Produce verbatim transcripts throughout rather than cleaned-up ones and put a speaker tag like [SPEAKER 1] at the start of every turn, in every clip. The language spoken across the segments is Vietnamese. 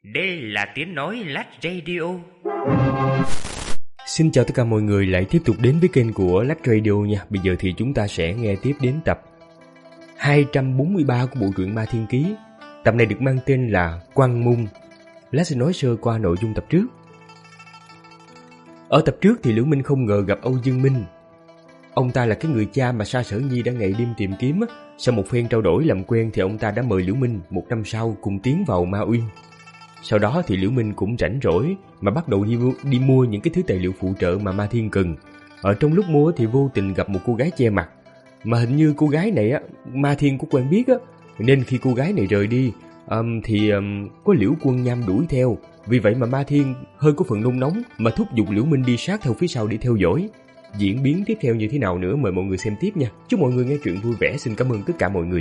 [SPEAKER 1] Đây là tiếng nói Lách Radio.
[SPEAKER 2] Xin chào tất cả mọi người lại tiếp tục đến với kênh của Lách Radio nha. Bây giờ thì chúng ta sẽ nghe tiếp đến tập hai trăm bốn mươi ba của bộ truyện Ma Thiên Ký. Tập này được mang tên là Quang Mung. Lách sẽ nói sơ qua nội dung tập trước. Ở tập trước thì Liễu Minh không ngờ gặp Âu Dương Minh. Ông ta là cái người cha mà Sa Sở Nhi đã ngày đêm tìm kiếm. Sau một phen trao đổi làm quen thì ông ta đã mời Liễu Minh một năm sau cùng tiến vào Ma Uyên. Sau đó thì Liễu Minh cũng rảnh rỗi mà bắt đầu đi, đi mua những cái thứ tài liệu phụ trợ mà Ma Thiên cần. Ở trong lúc mua thì vô tình gặp một cô gái che mặt. Mà hình như cô gái này á, Ma Thiên có quen biết á. Nên khi cô gái này rời đi um, thì um, có Liễu Quân Nham đuổi theo. Vì vậy mà Ma Thiên hơi có phần nôn nóng mà thúc giục Liễu Minh đi sát theo phía sau để theo dõi. Diễn biến tiếp theo như thế nào nữa mời mọi người xem tiếp nha. Chúc mọi người nghe chuyện vui vẻ. Xin cảm ơn tất cả mọi người.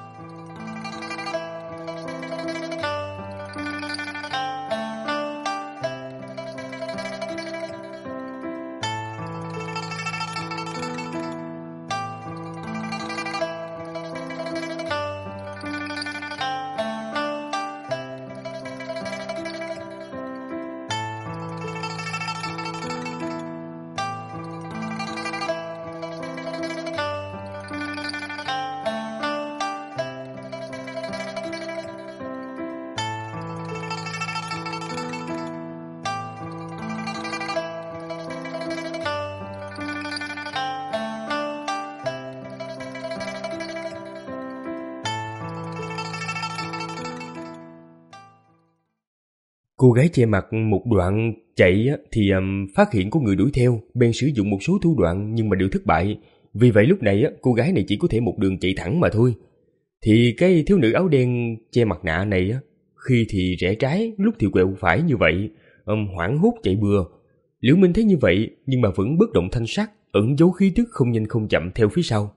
[SPEAKER 2] Cô gái che mặt một đoạn chạy thì um, phát hiện có người đuổi theo, bèn sử dụng một số thủ đoạn nhưng mà đều thất bại. Vì vậy lúc này cô gái này chỉ có thể một đường chạy thẳng mà thôi. Thì cái thiếu nữ áo đen che mặt nạ này khi thì rẽ trái, lúc thì quẹo phải như vậy, um, hoảng hốt chạy bừa. Liễu Minh thấy như vậy nhưng mà vẫn bất động thanh sắc, ẩn giấu khí tức không nhanh không chậm theo phía sau.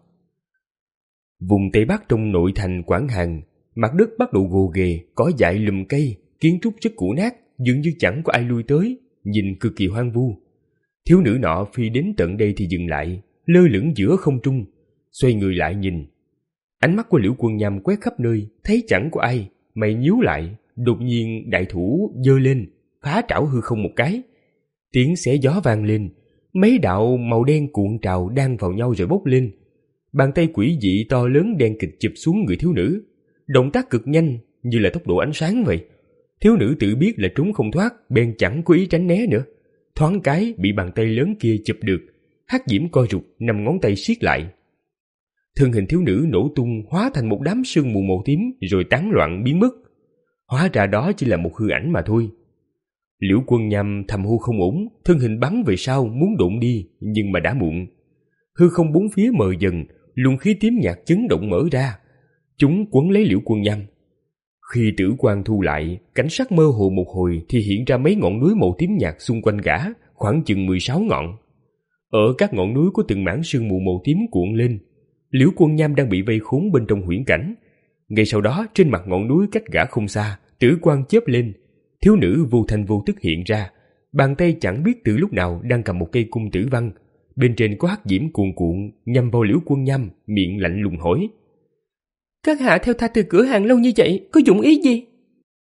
[SPEAKER 2] Vùng Tây Bắc trong nội thành Quảng Hàn, mặt đất bắt đầu gồ ghề, cỏ dại lùm cây, kiến trúc rất cũ nát, dường như chẳng có ai lui tới, nhìn cực kỳ hoang vu. Thiếu nữ nọ phi đến tận đây thì dừng lại, lơ lửng giữa không trung, xoay người lại nhìn. Ánh mắt của Liễu Quân Nham quét khắp nơi, thấy chẳng có ai, mày nhíu lại, đột nhiên đại thủ giơ lên, phá trảo hư không một cái. Tiếng xé gió vang lên, mấy đạo màu đen cuộn trào đan vào nhau rồi bốc lên. Bàn tay quỷ dị to lớn đen kịch chụp xuống người thiếu nữ, động tác cực nhanh như là tốc độ ánh sáng vậy. Thiếu nữ tự biết là trốn không thoát, bèn chẳng có ý tránh né nữa. Thoáng cái bị bàn tay lớn kia chụp được, hắc diễm co rụt, năm ngón tay siết lại. Thân hình thiếu nữ nổ tung, hóa thành một đám sương mù màu tím rồi tán loạn biến mất. Hóa ra đó chỉ là một hư ảnh mà thôi. Liễu Quân Nham thầm hô không ổn, thân hình bắn về sau muốn đụng đi, nhưng mà đã muộn. Hư không bốn phía mờ dần, luồng khí tím nhạt chấn động mở ra, chúng quấn lấy Liễu Quân Nham. Khi tử quang thu lại, cảnh sắc mơ hồ một hồi thì hiện ra mấy ngọn núi màu tím nhạt xung quanh gã, khoảng chừng mười sáu ngọn. Ở các ngọn núi có từng mảng sương mù màu tím cuộn lên. Liễu Quân Nham đang bị vây khốn bên trong huyễn cảnh. Ngay sau đó, trên mặt ngọn núi cách gã không xa, tử quang chớp lên, thiếu nữ vô thanh vô tức hiện ra, bàn tay chẳng biết từ lúc nào đang cầm một cây cung tử văn, bên trên có hắc diễm cuồn cuộn nhằm vào Liễu Quân Nham, miệng lạnh lùng hỏi: "Các hạ theo ta từ cửa hàng lâu như vậy, có dụng ý gì?"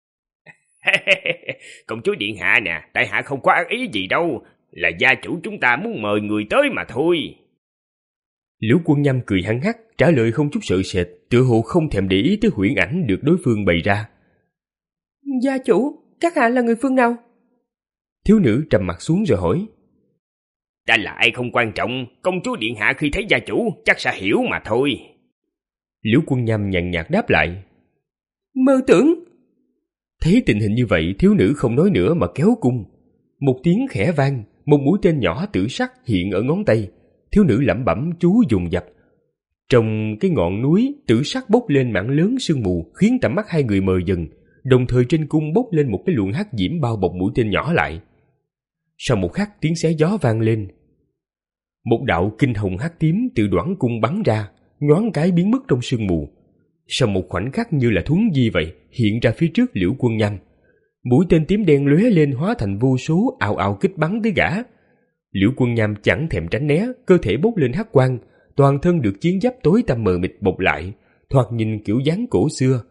[SPEAKER 1] Công chúa điện hạ nè, tại hạ không có ác ý gì đâu, là gia chủ chúng ta muốn mời người tới mà thôi.
[SPEAKER 2] Liễu Quân Nham cười hăng hắc, trả lời không chút sợ sệt, tựa hồ không thèm để ý tới huyễn ảnh được đối phương bày ra.
[SPEAKER 3] "Gia chủ, các hạ là người phương nào?"
[SPEAKER 2] Thiếu nữ trầm mặt xuống rồi hỏi.
[SPEAKER 1] "Ta là ai không quan trọng, công chúa điện hạ khi thấy gia chủ chắc sẽ hiểu mà thôi."
[SPEAKER 2] Liễu Quân Nham nhàn nhạt đáp lại.
[SPEAKER 3] "Mơ tưởng."
[SPEAKER 2] Thấy tình hình như vậy, thiếu nữ không nói nữa mà kéo cung. Một tiếng khẽ vang, một mũi tên nhỏ tử sắc hiện ở ngón tay. Thiếu nữ lẩm bẩm chú dồn dập. Trong cái ngọn núi, tử sắc bốc lên mảng lớn sương mù, khiến tầm mắt hai người mờ dần. Đồng thời trên cung bốc lên một cái luồng hắc diễm bao bọc mũi tên nhỏ lại. Sau một khắc, tiếng xé gió vang lên. Một đạo kinh hồng hắc tím từ đoản cung bắn ra, nhoáng cái biến mất trong sương mù. Sau một khoảnh khắc như là thuấn di vậy, hiện ra phía trước Liễu Quân Nham. Mũi tên tím đen lóe lên hóa thành vô số ào ào kích bắn tới gã. Liễu Quân Nham chẳng thèm tránh né, cơ thể bốc lên hắc quang, toàn thân được chiến giáp tối tăm mờ mịt bọc lại, thoạt nhìn kiểu dáng cổ xưa.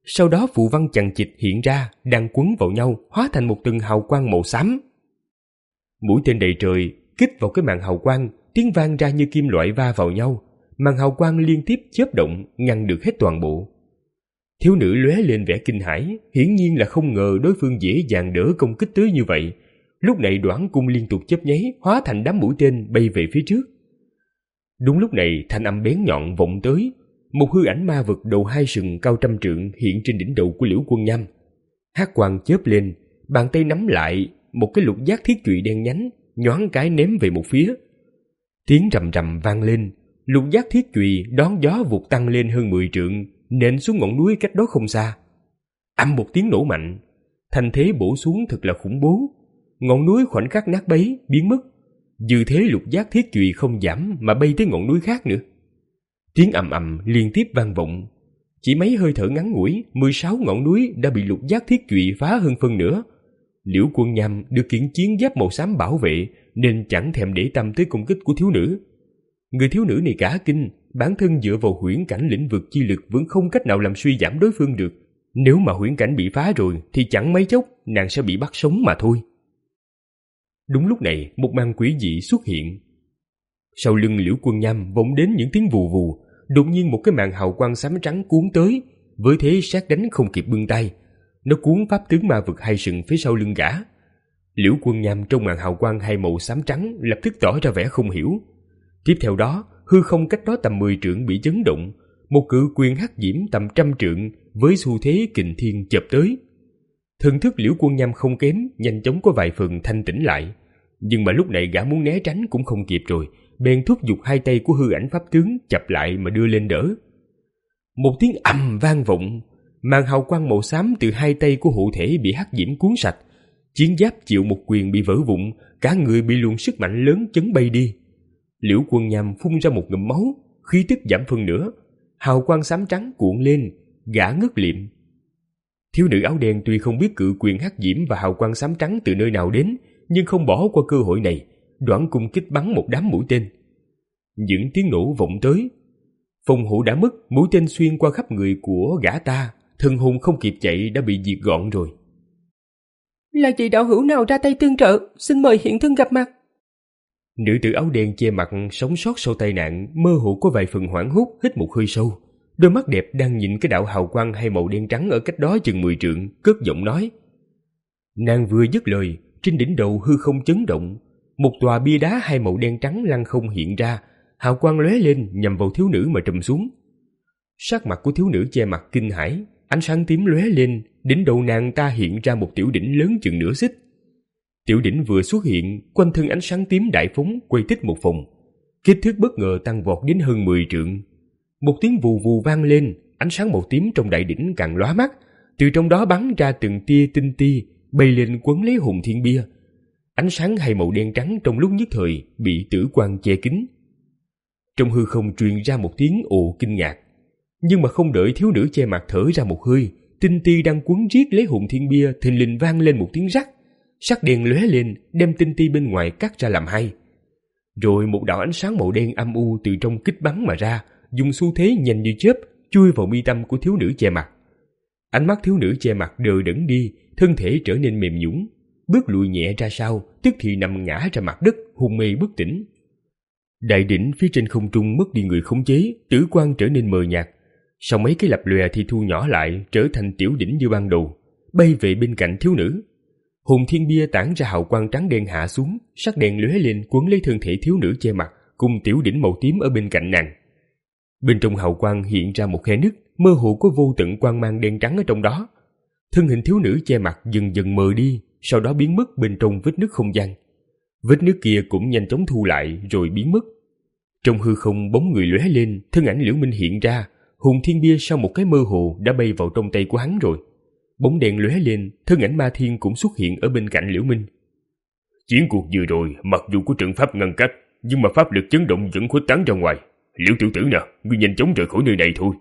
[SPEAKER 2] Sau đó phù văn chằng chịt hiện ra, đang quấn vào nhau, hóa thành một tầng hào quang màu xám. Mũi tên đầy trời kích vào cái màn hào quang, tiếng vang ra như kim loại va vào nhau. Màn hào quang liên tiếp chớp động, ngăn được hết toàn bộ. Thiếu nữ lóe lên vẻ kinh hãi, hiển nhiên là không ngờ đối phương dễ dàng đỡ công kích tới như vậy. Lúc này đoản cung liên tục chớp nháy, hóa thành đám mũi tên bay về phía trước. Đúng lúc này, thanh âm bén nhọn vọng tới. Một hư ảnh ma vật đầu hai sừng cao trăm trượng hiện trên đỉnh đầu của Liễu Quân Nham. Hắc quang chớp lên, bàn tay nắm lại một cái lục giác thiết chùy đen nhánh, nhoáng cái ném về một phía. Tiếng rầm rầm vang lên, lục giác thiết chùy đón gió vụt tăng lên hơn mười trượng, nện xuống ngọn núi cách đó không xa. Ầm một tiếng nổ mạnh, thanh thế bổ xuống thật là khủng bố. Ngọn núi khoảnh khắc nát bấy, biến mất. Dư thế lục giác thiết chùy không giảm mà bay tới ngọn núi khác nữa. Tiếng ầm ầm liên tiếp vang vọng. Chỉ mấy hơi thở ngắn ngủi, mười sáu ngọn núi đã bị lục giác thiết chùy phá hơn phân nửa. Liễu Quân Nham được kiện chiến giáp màu xám bảo vệ nên chẳng thèm để tâm tới công kích của thiếu nữ. Người thiếu nữ này cả kinh, bản thân dựa vào huyễn cảnh lĩnh vực chi lực vẫn không cách nào làm suy giảm đối phương được. Nếu mà huyễn cảnh bị phá rồi thì chẳng mấy chốc nàng sẽ bị bắt sống mà thôi. Đúng lúc này, một màn quỷ dị xuất hiện. Sau lưng Liễu Quân Nham vọng đến những tiếng vù vù, đột nhiên một cái màn hào quang xám trắng cuốn tới, với thế sát đánh không kịp bưng tay. Nó cuốn pháp tướng ma vực hai sừng phía sau lưng gã. Liễu Quân Nham trong màn hào quang hai màu xám trắng lập tức tỏ ra vẻ không hiểu. Tiếp theo đó, hư không cách đó tầm mười trượng bị chấn động, một cự quyền hắc diễm tầm trăm trượng với xu thế kình thiên chợp tới. Thần thức Liễu Quân Nham không kém, nhanh chóng có vài phần thanh tĩnh lại. Nhưng mà lúc này gã muốn né tránh cũng không kịp rồi, bèn thúc giục hai tay của hư ảnh pháp tướng chập lại mà đưa lên đỡ. Một tiếng ầm vang vọng, màn hào quang màu xám từ hai tay của hộ thể bị hắc diễm cuốn sạch. Chiến giáp chịu một quyền bị vỡ vụn, cả người bị luồng sức mạnh lớn chấn bay đi. Liễu Quân Nham phun ra một ngụm máu, khí tức giảm phân nửa. Hào quang xám trắng cuộn lên, gã ngất liệm. Thiếu nữ áo đen tuy không biết cự quyền hắc diễm và hào quang xám trắng từ nơi nào đến, nhưng không bỏ qua cơ hội này, đoản cung kích bắn một đám mũi tên. Những tiếng nổ vọng tới. Phòng hộ đã mất, mũi tên xuyên qua khắp người của gã ta, thần hồn không kịp chạy đã bị diệt gọn rồi.
[SPEAKER 3] Là vị đạo hữu nào ra tay tương trợ, xin mời hiện thân gặp mặt.
[SPEAKER 2] Nữ tử áo đen che mặt sống sót sau tai nạn, mơ hồ có vài phần hoảng hốt, hít một hơi sâu. Đôi mắt đẹp đang nhìn cái đạo hào quang hai màu đen trắng ở cách đó chừng mười trượng, cất giọng nói. Nàng vừa dứt lời, trên đỉnh đầu hư không chấn động, một tòa bia đá hai màu đen trắng lăng không hiện ra, hào quang lóe lên nhằm vào thiếu nữ mà trùm xuống. Sắc mặt của thiếu nữ che mặt kinh hãi, ánh sáng tím lóe lên, đỉnh đầu nàng ta hiện ra một tiểu đỉnh lớn chừng nửa xích. Tiểu đỉnh vừa xuất hiện, quanh thân ánh sáng tím đại phóng quay tích một vòng, kích thước bất ngờ tăng vọt đến hơn mười trượng. Một tiếng vù vù vang lên, ánh sáng màu tím trong đại đỉnh càng lóa mắt, từ trong đó bắn ra từng tia tinh ti, bay lên quấn lấy hùng thiên bia. Ánh sáng hai màu đen trắng trong lúc nhất thời bị tử quang che kín. Trong hư không truyền ra một tiếng ồ kinh ngạc, nhưng mà không đợi thiếu nữ che mặt thở ra một hơi, tinh ti đang quấn riết lấy hùng thiên bia thình lình vang lên một tiếng rắc, sắc đen lóe lên đem tinh ti bên ngoài cắt ra làm hai. Rồi một đạo ánh sáng màu đen âm u từ trong kích bắn mà ra, dùng xu thế nhanh như chớp chui vào mi tâm của thiếu nữ che mặt. Ánh mắt thiếu nữ che mặt đờ đẫn đi, thân thể trở nên mềm nhũn, bước lùi nhẹ ra sau, tức thì nằm ngã ra mặt đất, hôn mê bất tỉnh. Đại đỉnh phía trên không trung mất đi người khống chế, tử quang trở nên mờ nhạt. Sau mấy cái lập lòe thì thu nhỏ lại, trở thành tiểu đỉnh như ban đầu, bay về bên cạnh thiếu nữ. Hồn thiên bia tản ra hào quang trắng đen hạ xuống, sắc đen lóe lên quấn lấy thân thể thiếu nữ che mặt cùng tiểu đỉnh màu tím ở bên cạnh nàng. Bên trong hào quang hiện ra một khe nứt, mơ hồ có vô tận quang mang đen trắng ở trong đó. Thân hình thiếu nữ che mặt dần dần mờ đi, sau đó biến mất bên trong vết nứt không gian. Vết nứt kia cũng nhanh chóng thu lại rồi biến mất. Trong hư không bóng người lóe lên, thân ảnh Liễu Minh hiện ra. Hồn thiên bia sau một cái mơ hồ đã bay vào trong tay của hắn rồi. Bóng đèn lóe lên, thân ảnh ma thiên cũng xuất hiện ở bên cạnh Liễu Minh.
[SPEAKER 1] Chiến cuộc vừa rồi, mặc dù có trận pháp ngăn cách, nhưng mà pháp lực chấn động vẫn khuếch tán ra ngoài. Liễu tiểu tử nè, ngươi nhanh chóng rời khỏi nơi này thôi.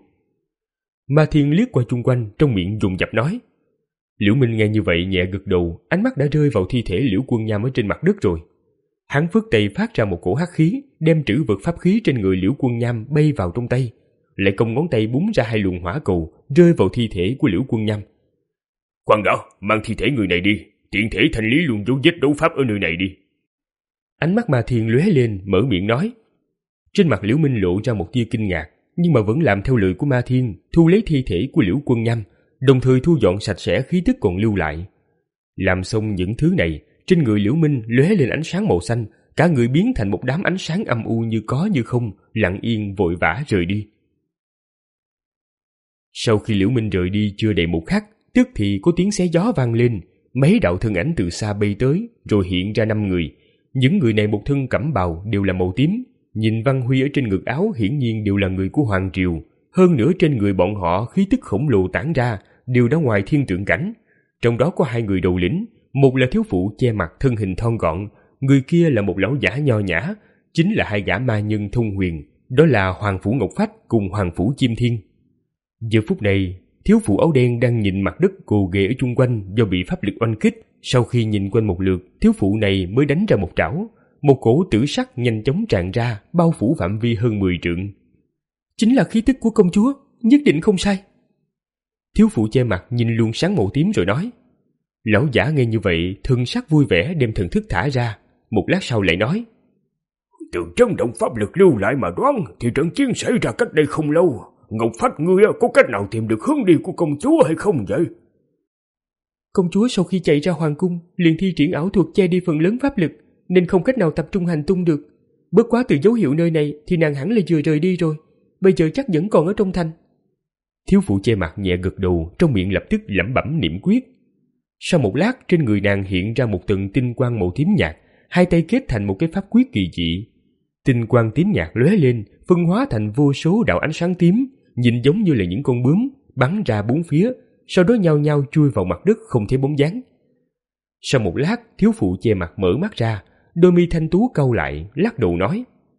[SPEAKER 2] Ma thiên liếc qua chung quanh, trong miệng dồn dập nói. Liễu Minh nghe như vậy nhẹ gật đầu, ánh mắt đã rơi vào thi thể Liễu Quân Nham ở trên mặt đất rồi. Hắn phất tay phát ra một cổ hắc khí, đem trữ vật pháp khí trên người Liễu Quân Nham bay vào trong tay, lại cong ngón tay búng ra hai luồng hỏa cầu, rơi vào thi thể của Liễu Quân Nhâm.
[SPEAKER 1] Khoan đã, mang thi thể người này đi, tiện thể thanh lý luôn dấu vết đấu pháp ở nơi này đi.
[SPEAKER 2] Ánh mắt Ma Thiên lóe lên, mở miệng nói. Trên mặt Liễu Minh lộ ra một tia kinh ngạc, nhưng mà vẫn làm theo lời của Ma Thiên, thu lấy thi thể của Liễu Quân Nhâm, đồng thời thu dọn sạch sẽ khí tức còn lưu lại. Làm xong những thứ này, trên người Liễu Minh lóe lên ánh sáng màu xanh, cả người biến thành một đám ánh sáng âm u như có như không, lặng yên vội vã rời đi. Sau khi Liễu Minh rời đi chưa đầy một khắc, tức thì có tiếng xé gió vang lên, mấy đạo thân ảnh từ xa bay tới, rồi hiện ra năm người. Những người này một thân cẩm bào đều là màu tím, nhìn văn huy ở trên ngực áo hiển nhiên đều là người của Hoàng Triều. Hơn nữa trên người bọn họ khí tức khổng lồ tản ra, đều đã ngoài thiên tượng cảnh. Trong đó có hai người đầu lĩnh, một là thiếu phụ che mặt thân hình thon gọn, người kia là một lão giả nho nhã, chính là hai gã ma nhân thông huyền, đó là Hoàng Phủ Ngọc Phách cùng Hoàng Phủ Chim Thiên. Giờ phút này, thiếu phụ áo đen đang nhìn mặt đất gồ ghề ở chung quanh do bị pháp lực oanh kích. Sau khi nhìn quanh một lượt, thiếu phụ này mới đánh ra một trảo, một cổ tử sắc nhanh chóng tràn ra, bao phủ phạm vi hơn mười trượng.
[SPEAKER 3] Chính là khí tức của công chúa, nhất định không sai.
[SPEAKER 2] Thiếu phụ che mặt nhìn luồng sáng màu tím rồi nói. Lão giả nghe như vậy, thân sắc vui vẻ đem thần thức thả ra, một lát sau lại nói.
[SPEAKER 1] Từ chấn động pháp lực lưu lại mà đoán thì trận chiến xảy ra cách đây không lâu. Ngọc Phách ngươi có cách nào tìm được hướng đi của công chúa hay không vậy?
[SPEAKER 3] Công chúa sau khi chạy ra hoàng cung liền thi triển ảo thuật che đi phần lớn pháp lực, nên không cách nào tập trung hành tung được. Bất quá từ dấu hiệu nơi này thì nàng hẳn là vừa rời đi rồi, bây giờ chắc vẫn còn ở trong thành.
[SPEAKER 2] Thiếu phụ che mặt nhẹ gật đầu, trong miệng lập tức lẩm bẩm niệm quyết. Sau một lát, trên người nàng hiện ra một tầng tinh quang màu tím nhạt, hai tay kết thành một cái pháp quyết kỳ dị. Tinh quang tím nhạt lóe lên, phân hóa thành vô số đạo ánh sáng tím, nhìn giống như là những con bướm bắn ra bốn phía, sau đó nhao nhao chui vào mặt đất không thấy bóng dáng. Sau một lát, thiếu phụ che mặt mở mắt ra, đôi mi thanh tú cau lại, lắc đầu nói.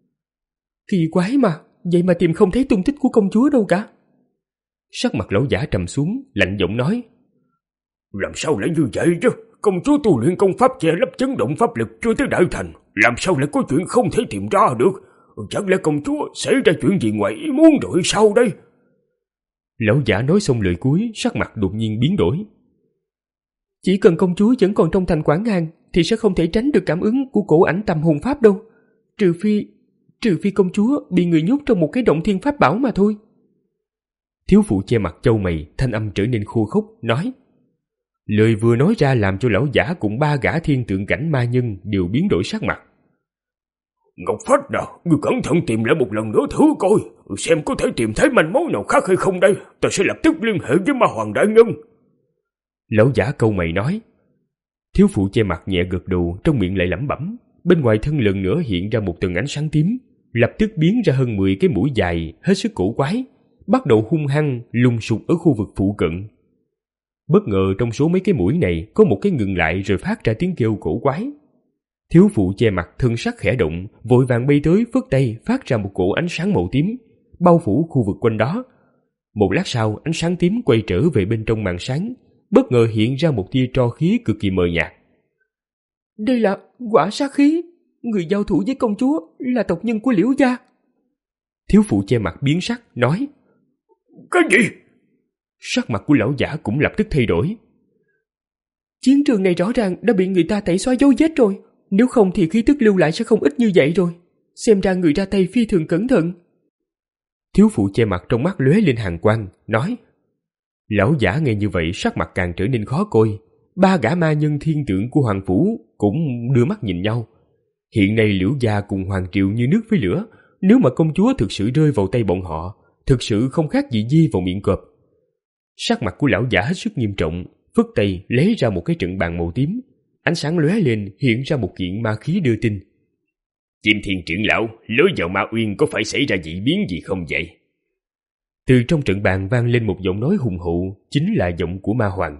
[SPEAKER 3] Kỳ quái mà, vậy mà tìm không thấy tung tích của công chúa đâu cả.
[SPEAKER 2] Sắc mặt lão giả trầm xuống, lạnh giọng nói.
[SPEAKER 1] Làm sao lại như vậy chứ? Công chúa tu luyện công pháp che lấp chấn động pháp lực chưa tới đại thành, làm sao lại có chuyện không thể tìm ra được? Chẳng lẽ công chúa xảy ra chuyện gì ngoài ý muốn rồi sao đây?
[SPEAKER 2] Lão giả nói xong lời cuối, sắc mặt đột nhiên biến đổi.
[SPEAKER 3] Chỉ cần công chúa vẫn còn trong thành Quảng Hàn thì sẽ không thể tránh được cảm ứng của cổ ảnh tầm hồn pháp đâu. Trừ phi, trừ phi công chúa bị người nhốt trong một cái động thiên pháp bảo mà thôi.
[SPEAKER 2] Thiếu phụ che mặt châu mày, thanh âm trở nên khô khốc, nói. Lời vừa nói ra làm cho lão giả cùng ba gã thiên tượng cảnh ma nhân đều biến đổi sắc mặt.
[SPEAKER 1] Ngọc Phách nào, ngươi cẩn thận tìm lại một lần nữa thử coi, xem có thể tìm thấy manh mối nào khác hay không đây. Ta sẽ lập tức liên hệ với Ma Hoàng đại nhân.
[SPEAKER 2] Lão giả câu mày nói. Thiếu phụ che mặt nhẹ gật đầu, trong miệng lại lẩm bẩm. Bên ngoài thân lần nữa hiện ra một tầng ánh sáng tím, lập tức biến ra hơn mười cái mũi dài hết sức cổ quái, bắt đầu hung hăng lùng sục ở khu vực phụ cận. Bất ngờ trong số mấy cái mũi này có một cái ngừng lại rồi phát ra tiếng kêu cổ quái. Thiếu phụ che mặt thân sắc khẽ động, vội vàng bay tới phất tay phát ra một cổ ánh sáng màu tím, bao phủ khu vực quanh đó. Một lát sau, ánh sáng tím quay trở về bên trong màn sáng, bất ngờ hiện ra một tia tro khí cực kỳ mờ nhạt.
[SPEAKER 3] Đây là quả sát khí, người giao thủ với công chúa là tộc nhân của Liễu gia.
[SPEAKER 2] Thiếu phụ che mặt biến sắc, nói.
[SPEAKER 1] Cái gì?
[SPEAKER 2] Sắc mặt của lão giả cũng lập tức thay đổi.
[SPEAKER 3] Chiến trường này rõ ràng đã bị người ta tẩy xóa dấu vết rồi, nếu không thì khí tức lưu lại sẽ không ít như vậy rồi. Xem ra người ra tay phi thường cẩn thận.
[SPEAKER 2] Thiếu phụ che mặt trong mắt lóe lên hàn quang, nói. Lão giả nghe như vậy sắc mặt càng trở nên khó coi. Ba gã ma nhân thiên tượng của Hoàng Phủ cũng đưa mắt nhìn nhau. Hiện nay Liễu gia cùng Hoàng Triều như nước với lửa, nếu mà công chúa thực sự rơi vào tay bọn họ, thực sự không khác gì di vào miệng cọp. Sắc mặt của lão giả hết sức nghiêm trọng, phất tay lấy ra một cái trận bàn màu tím, ánh sáng lóe lên hiện ra một kiện ma khí đưa tin.
[SPEAKER 1] Chim Thiên trưởng lão, lối vào Ma Uyên có phải xảy ra dị biến gì không vậy?
[SPEAKER 2] Từ trong trận bàn vang lên một giọng nói hùng hậu, chính là giọng của Ma Hoàng.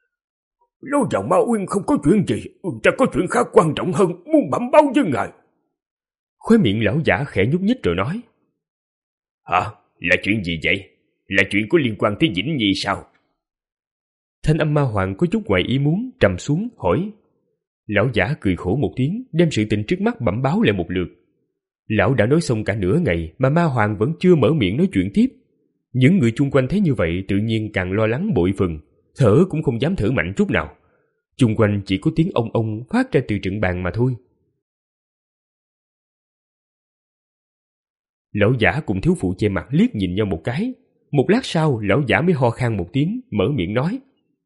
[SPEAKER 1] Lối vào Ma Uyên không có chuyện gì, ta có chuyện khác quan trọng hơn muốn bẩm báo với ngài.
[SPEAKER 2] Khóe miệng lão giả khẽ nhúc nhích rồi nói.
[SPEAKER 1] Hả? Là chuyện gì vậy? Là chuyện có liên quan tới Vĩnh Nhi sao?
[SPEAKER 2] Thanh âm Ma Hoàng có chút ngoài ý muốn, trầm xuống, hỏi. Lão giả cười khổ một tiếng, đem sự tình trước mắt bẩm báo lại một lượt. Lão đã nói xong cả nửa ngày mà Ma Hoàng vẫn chưa mở miệng nói chuyện tiếp. Những người chung quanh thấy như vậy tự nhiên càng lo lắng bội phần, thở cũng không dám thở mạnh chút nào. Chung quanh chỉ có tiếng ông ông phát ra từ trận bàn mà thôi. Lão giả cùng thiếu phụ che mặt liếc nhìn nhau một cái. Một lát sau, lão giả mới ho khan một tiếng, mở miệng nói: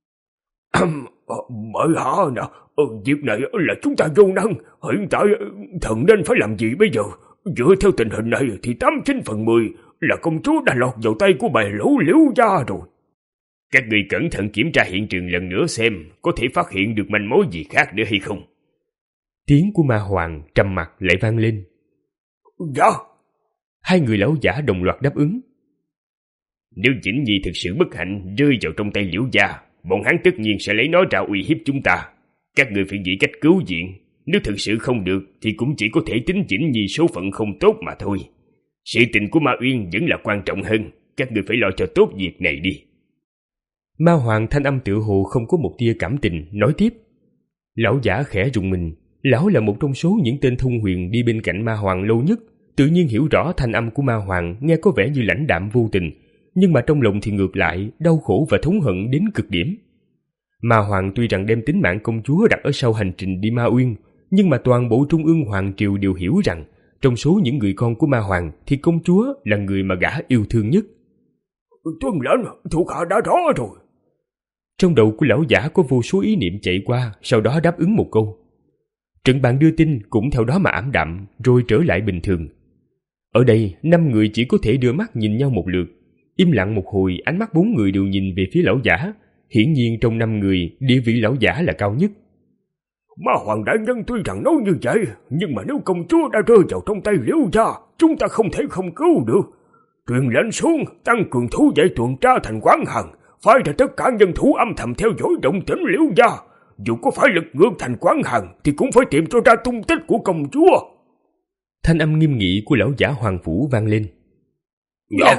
[SPEAKER 1] Bởi hả nè, việc này là chúng ta vô năng. Hiện tại thần nên phải làm gì bây giờ? Dựa theo tình hình này thì tám chín phần mười là công chúa đã lọt vào tay của bè lũ Liễu gia rồi.
[SPEAKER 2] Các người cẩn thận kiểm tra hiện trường lần nữa xem có thể phát hiện được manh mối gì khác nữa hay không. Tiếng của ma hoàng trầm mặc lại vang lên.
[SPEAKER 1] Dạ.
[SPEAKER 2] Hai người lão giả đồng loạt đáp ứng. Nếu Chỉnh Nhi thực sự bất hạnh rơi vào trong tay Liễu gia, bọn hắn tất nhiên sẽ lấy nó ra uy hiếp chúng ta. Các người phải nghĩ cách cứu viện. Nếu thực sự không được thì cũng chỉ có thể tính Chỉnh Nhi số phận không tốt mà thôi. Sự tình của Ma Uyên vẫn là quan trọng hơn. Các người phải lo cho tốt việc này đi. Ma hoàng thanh âm tựa hồ không có một tia cảm tình, nói tiếp. Lão giả khẽ rùng mình. Lão là một trong số những tên thông huyền đi bên cạnh ma hoàng lâu nhất, tự nhiên hiểu rõ thanh âm của ma hoàng nghe có vẻ như lãnh đạm vô tình, nhưng mà trong lòng thì ngược lại đau khổ và thống hận đến cực điểm. Ma hoàng tuy rằng đem tính mạng công chúa đặt ở sau hành trình đi Ma Uyên, nhưng mà toàn bộ Trung ương hoàng triều đều hiểu rằng trong số những người con của ma hoàng thì công chúa là người mà gã yêu thương nhất.
[SPEAKER 1] Tuân lệnh, thuộc hạ đã rõ rồi.
[SPEAKER 2] Trong đầu của lão giả có vô số ý niệm chạy qua, sau đó đáp ứng một câu. Trận bàn đưa tin cũng theo đó mà ảm đạm, rồi trở lại bình thường. Ở đây, năm người chỉ có thể đưa mắt nhìn nhau một lượt. Im lặng một hồi, ánh mắt bốn người đều nhìn về phía lão giả. Hiển nhiên trong năm người, địa vị lão giả là cao nhất.
[SPEAKER 1] Ma hoàng đại nhân tuy rằng nói như vậy, nhưng mà nếu công chúa đã rơi vào trong tay Liễu gia, chúng ta không thể không cứu được. Truyền lệnh xuống, tăng cường thú vệ tuần tra thành Quán Hằng, phái ra tất cả nhân thủ âm thầm theo dõi động tĩnh Liễu gia. Dù có phải lực ngược thành Quán Hằng thì cũng phải tìm cho ra tung tích của công chúa.
[SPEAKER 2] Thanh âm nghiêm nghị của lão giả hoàng phủ vang lên.
[SPEAKER 1] Dạ.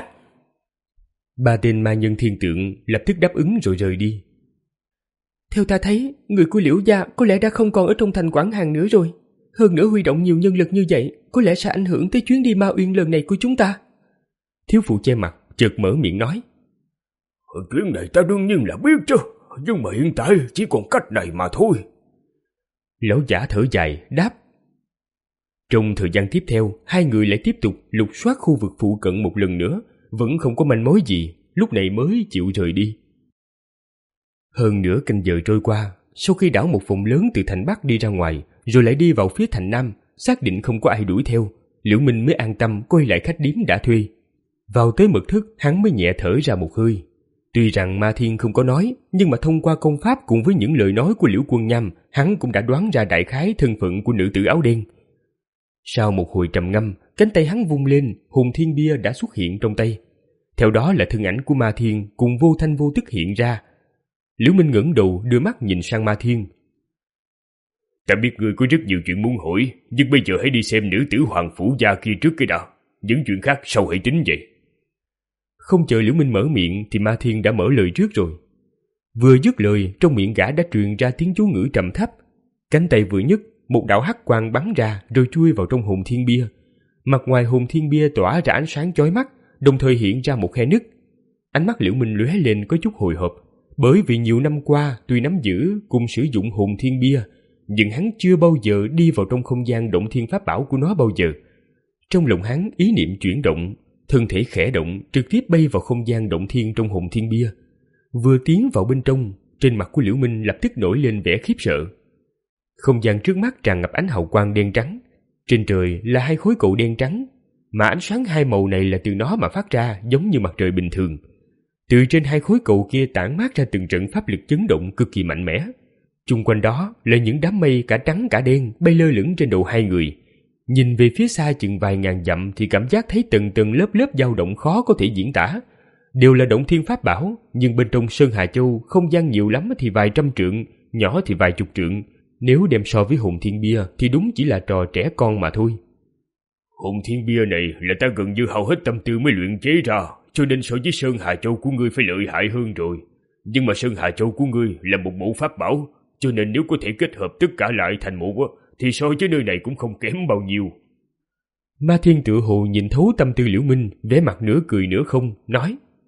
[SPEAKER 2] Ba tên ma nhân thiên tượng lập tức đáp ứng rồi rời đi.
[SPEAKER 3] Theo ta thấy, người của Liễu gia có lẽ đã không còn ở trong thành Quán Hằng nữa rồi. Hơn nữa huy động nhiều nhân lực như vậy, có lẽ sẽ ảnh hưởng tới chuyến đi Ma Uyên lần này của chúng ta.
[SPEAKER 2] Thiếu phụ che mặt chợt mở miệng nói.
[SPEAKER 1] Chuyện này ta đương nhiên là biết chứ, nhưng mà hiện tại chỉ còn cách này mà thôi.
[SPEAKER 2] Lão giả thở dài đáp. Trong thời gian tiếp theo, hai người lại tiếp tục lục soát khu vực phụ cận một lần nữa, vẫn không có manh mối gì, lúc này mới chịu rời đi. Hơn nửa canh giờ trôi qua, sau khi đảo một vòng lớn từ thành Bắc đi ra ngoài, rồi lại đi vào phía thành Nam, xác định không có ai đuổi theo, Liễu Minh mới an tâm quay lại khách điếm đã thuê. Vào tới mật thất, hắn mới nhẹ thở ra một hơi. Tuy rằng Ma Thiên không có nói, nhưng mà thông qua công pháp cùng với những lời nói của Liễu Quân Nham, hắn cũng đã đoán ra đại khái thân phận của nữ tử áo đen. Sau một hồi trầm ngâm, cánh tay hắn vung lên, hồn thiên bia đã xuất hiện trong tay. Theo đó là thân ảnh của Ma Thiên cùng vô thanh vô tức hiện ra. Liễu Minh ngẩng đầu đưa mắt nhìn sang Ma Thiên.
[SPEAKER 1] Ta biết ngươi có rất nhiều chuyện muốn hỏi, nhưng bây giờ hãy đi xem nữ tử hoàng phủ gia kia trước cái đã. Những chuyện khác sau hãy tính vậy.
[SPEAKER 2] Không chờ Liễu Minh mở miệng thì Ma Thiên đã mở lời trước rồi. Vừa dứt lời, trong miệng gã đã truyền ra tiếng chú ngữ trầm thấp. Cánh tay vừa nhấc, một đạo hắc quang bắn ra rồi chui vào trong hồn thiên bia. Mặt ngoài hồn thiên bia tỏa ra ánh sáng chói mắt, đồng thời hiện ra một khe nứt. Ánh mắt Liễu Minh lóe lên có chút hồi hộp, bởi vì nhiều năm qua tuy nắm giữ cùng sử dụng hồn thiên bia, nhưng hắn chưa bao giờ đi vào trong không gian động thiên pháp bảo của nó bao giờ. Trong lòng hắn ý niệm chuyển động, thân thể khẽ động, trực tiếp bay vào không gian động thiên trong hồn thiên bia. Vừa tiến vào bên trong, trên mặt của Liễu Minh lập tức nổi lên vẻ khiếp sợ. Không gian trước mắt tràn ngập ánh hào quang đen trắng. Trên trời là hai khối cầu đen trắng, mà ánh sáng hai màu này là từ nó mà phát ra, giống như mặt trời bình thường. Từ trên hai khối cầu kia tản mát ra từng trận pháp lực chấn động cực kỳ mạnh mẽ. Chung quanh đó là những đám mây cả trắng cả đen bay lơ lửng trên đầu hai người. Nhìn về phía xa chừng vài ngàn dặm thì cảm giác thấy từng từng lớp lớp dao động khó có thể diễn tả. Đều là động thiên pháp bảo, nhưng bên trong Sơn Hà Châu không gian nhiều lắm thì vài trăm trượng, nhỏ thì vài chục trượng. Nếu đem so với hồn thiên bia thì đúng chỉ là trò trẻ con mà thôi.
[SPEAKER 1] Hồn thiên bia này là ta gần như hao hết tâm tư mới luyện chế ra, cho nên so với Sơn Hà Châu của ngươi phải lợi hại hơn rồi. Nhưng mà Sơn Hà Châu của ngươi là một mẫu pháp bảo, cho nên nếu có thể kết hợp tất cả lại thành một thì so với nơi này cũng không kém bao nhiêu.
[SPEAKER 2] Ma Thiên tựa hồ nhìn thấu tâm tư Liễu Minh, vẻ mặt nửa cười nửa không, nói.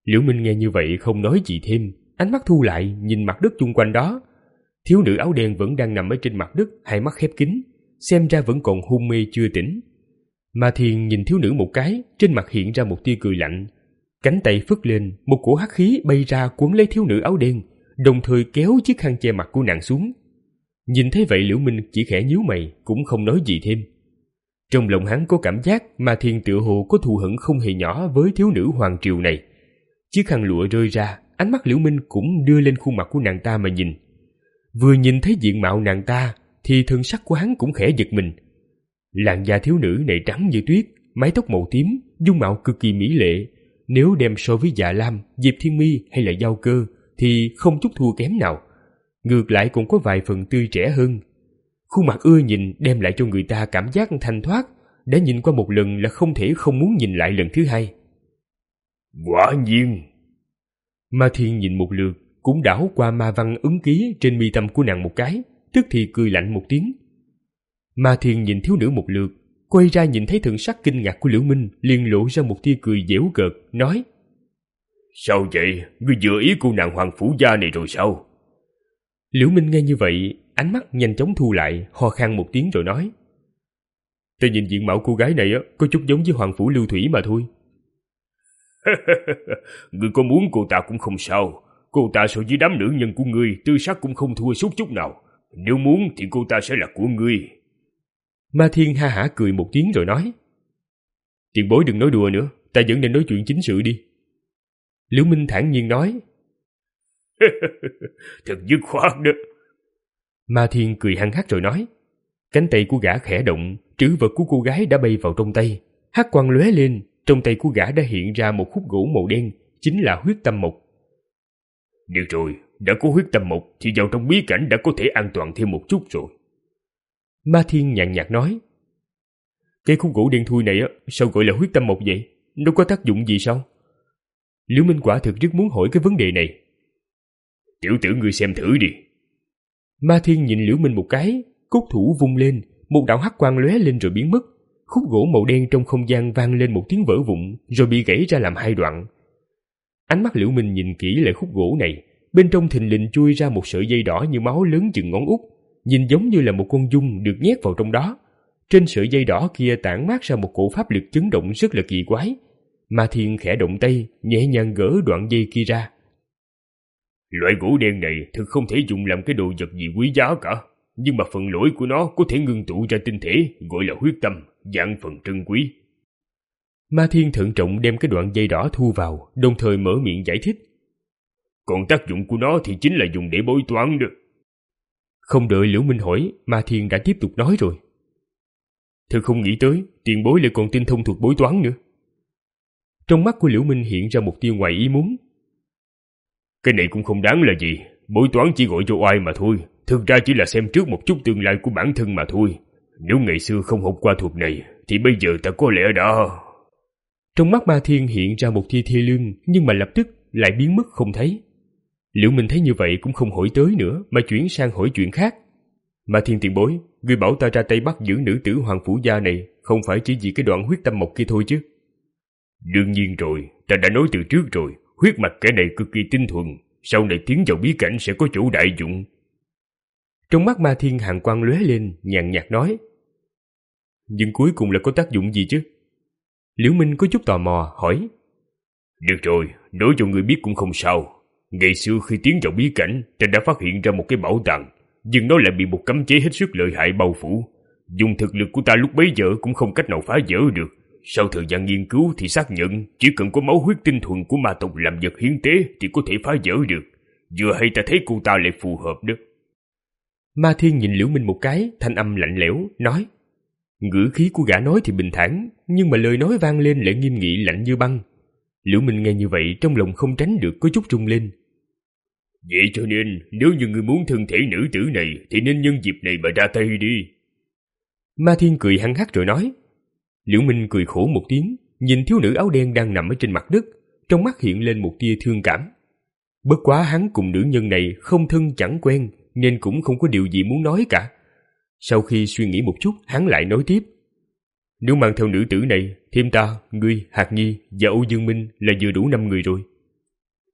[SPEAKER 2] Liễu Minh nghe như vậy không nói gì thêm, ánh mắt thu lại nhìn mặt đất chung quanh đó. Thiếu nữ áo đen vẫn đang nằm ở trên mặt đất, hai mắt khép kín, xem ra vẫn còn hôn mê chưa tỉnh. Ma Thiên nhìn thiếu nữ một cái, trên mặt hiện ra một tia cười lạnh. Cánh tay phất lên, một cổ hắc khí bay ra cuốn lấy thiếu nữ áo đen, đồng thời kéo chiếc khăn che mặt của nàng xuống. Nhìn thấy vậy Liễu Minh chỉ khẽ nhíu mày, cũng không nói gì thêm. Trong lòng hắn có cảm giác Ma Thiên tựa hồ có thù hận không hề nhỏ với thiếu nữ hoàng triều này. Chiếc khăn lụa rơi ra, ánh mắt Liễu Minh cũng đưa lên khuôn mặt của nàng ta mà nhìn. Vừa nhìn thấy diện mạo nàng ta, thì thân sắc của hắn cũng khẽ giật mình. Làn da thiếu nữ này trắng như tuyết, mái tóc màu tím, dung mạo cực kỳ mỹ lệ. Nếu đem so với Dạ Lam, Diệp Thiên Mi hay là Giao Cơ thì không chút thua kém nào. Ngược lại cũng có vài phần tươi trẻ hơn. Khuôn mặt ưa nhìn đem lại cho người ta cảm giác thanh thoát, đã nhìn qua một lần là không thể không muốn nhìn lại lần thứ hai.
[SPEAKER 1] Quả nhiên.
[SPEAKER 2] Ma Thiên nhìn một lượt, cũng đảo qua ma văn ấn ký trên mi tâm của nàng một cái, tức thì cười lạnh một tiếng. Ma Thiên nhìn thiếu nữ một lượt, quay ra nhìn thấy thần sắc kinh ngạc của Liễu Minh, liền lộ ra một tia cười giễu cợt, nói:
[SPEAKER 1] Sao vậy? Ngươi vừa ý cô nàng hoàng phủ gia này rồi sao?
[SPEAKER 2] Liễu Minh nghe như vậy, ánh mắt nhanh chóng thu lại, ho khan một tiếng rồi nói: Ta nhìn diện mạo cô gái này á, có chút giống với hoàng phủ Lưu Thủy mà thôi.
[SPEAKER 1] Ngươi có muốn cô ta cũng không sao. Cô ta so với đám nữ nhân của ngươi, tư sắc cũng không thua suốt chút nào. Nếu muốn thì cô ta sẽ là của ngươi.
[SPEAKER 2] Ma Thiên ha hả cười một tiếng rồi nói: Tiền bối đừng nói đùa nữa, ta vẫn nên nói chuyện chính sự đi. Liễu Minh thản nhiên nói:
[SPEAKER 1] Thật dứt khoát đó.
[SPEAKER 2] Ma Thiên cười hăng hắc rồi nói. Cánh tay của gã khẽ động, trữ vật của cô gái đã bay vào trong tay. Hắc quang lóe lên, trong tay của gã đã hiện ra một khúc gỗ màu đen, chính là huyết tâm mộc.
[SPEAKER 1] Được rồi, đã có huyết tâm mộc thì vào trong bí cảnh đã có thể an toàn thêm một chút rồi.
[SPEAKER 2] Ma Thiên nhàn nhạt nói. Cái khúc gỗ đen thui này á, sao gọi là huyết tâm mộc vậy? Nó có tác dụng gì sao? Liễu Minh quả thực rất muốn hỏi cái vấn đề này.
[SPEAKER 1] Tiểu tử ngươi xem thử đi.
[SPEAKER 2] Ma Thiên nhìn Liễu Minh một cái, cốt thủ vung lên, một đạo hắc quang lóe lên rồi biến mất. Khúc gỗ màu đen trong không gian vang lên một tiếng vỡ vụn, rồi bị gãy ra làm hai đoạn. Ánh mắt Liễu Minh nhìn kỹ lại khúc gỗ này, bên trong thình lình chui ra một sợi dây đỏ như máu lớn chừng ngón út, nhìn giống như là một con giun được nhét vào trong đó. Trên sợi dây đỏ kia tản mát ra một cổ pháp lực chấn động rất là kỳ quái. Ma Thiên khẽ động tay, nhẹ nhàng gỡ đoạn dây kia ra.
[SPEAKER 1] Loại gỗ đen này thực không thể dùng làm cái đồ vật gì quý giá cả, nhưng mà phần lỗi của nó có thể ngưng tụ ra tinh thể, gọi là huyết tâm, dạng phần trân quý.
[SPEAKER 2] Ma Thiên thận trọng đem cái đoạn dây đỏ thu vào, đồng thời mở miệng giải thích.
[SPEAKER 1] Còn tác dụng của nó thì chính là dùng để bói toán được.
[SPEAKER 2] Không đợi Liễu Minh hỏi, Ma Thiên đã tiếp tục nói rồi. Thật không nghĩ tới, tiền bối lại còn tinh thông thuật bói toán nữa. Trong mắt của Liễu Minh hiện ra một tia ngoài ý muốn.
[SPEAKER 1] Cái này cũng không đáng là gì, bói toán chỉ gọi cho oai mà thôi, thực ra chỉ là xem trước một chút tương lai của bản thân mà thôi. Nếu ngày xưa không học qua thuật này, thì bây giờ ta có lẽ đã...
[SPEAKER 2] Trong mắt Ma Thiên hiện ra một tia thê lương, nhưng mà lập tức lại biến mất không thấy. Liễu Minh thấy như vậy cũng không hỏi tới nữa, mà chuyển sang hỏi chuyện khác. Ma Thiên tiền bối, ngươi bảo ta ra tay bắt giữ nữ tử hoàng phủ gia này, không phải chỉ vì cái đoạn huyết tâm mộc kia thôi chứ?
[SPEAKER 1] Đương nhiên rồi, ta đã nói từ trước rồi, huyết mạch kẻ này cực kỳ tinh thuần, sau này tiến vào bí cảnh sẽ có chỗ đại dụng.
[SPEAKER 2] Trong mắt Ma Thiên hàn quang lóe lên, nhàn nhạt nói. Nhưng cuối cùng là có tác dụng gì chứ? Liễu Minh có chút tò mò, hỏi.
[SPEAKER 1] Được rồi, nói cho người biết cũng không sao. Ngày xưa khi tiến vào bí cảnh, ta đã phát hiện ra một cái bảo tàng, nhưng nó lại bị một cấm chế hết sức lợi hại bao phủ. Dùng thực lực của ta lúc bấy giờ cũng không cách nào phá vỡ được. Sau thời gian nghiên cứu thì xác nhận chỉ cần có máu huyết tinh thuần của ma tộc làm vật hiến tế thì có thể phá vỡ được. Vừa hay ta thấy cô ta lại phù hợp đó.
[SPEAKER 2] Ma Thiên nhìn Liễu Minh một cái, thanh âm lạnh lẽo, nói. Ngữ khí của gã nói thì bình thản, nhưng mà lời nói vang lên lại nghiêm nghị lạnh như băng. Liễu Minh nghe như vậy trong lòng không tránh được có chút rung lên.
[SPEAKER 1] Vậy cho nên nếu như người muốn thân thể nữ tử này thì nên nhân dịp này mà ra tay đi.
[SPEAKER 2] Ma Thiên cười hăng hắc rồi nói. Liễu Minh cười khổ một tiếng, nhìn thiếu nữ áo đen đang nằm ở trên mặt đất, trong mắt hiện lên một tia thương cảm. Bất quá hắn cùng nữ nhân này không thân chẳng quen, nên cũng không có điều gì muốn nói cả. Sau khi suy nghĩ một chút, hắn lại nói tiếp. Nếu mang theo nữ tử này, thêm ta, ngươi, Hạc Nhi và Âu Dương Minh là vừa đủ năm người rồi.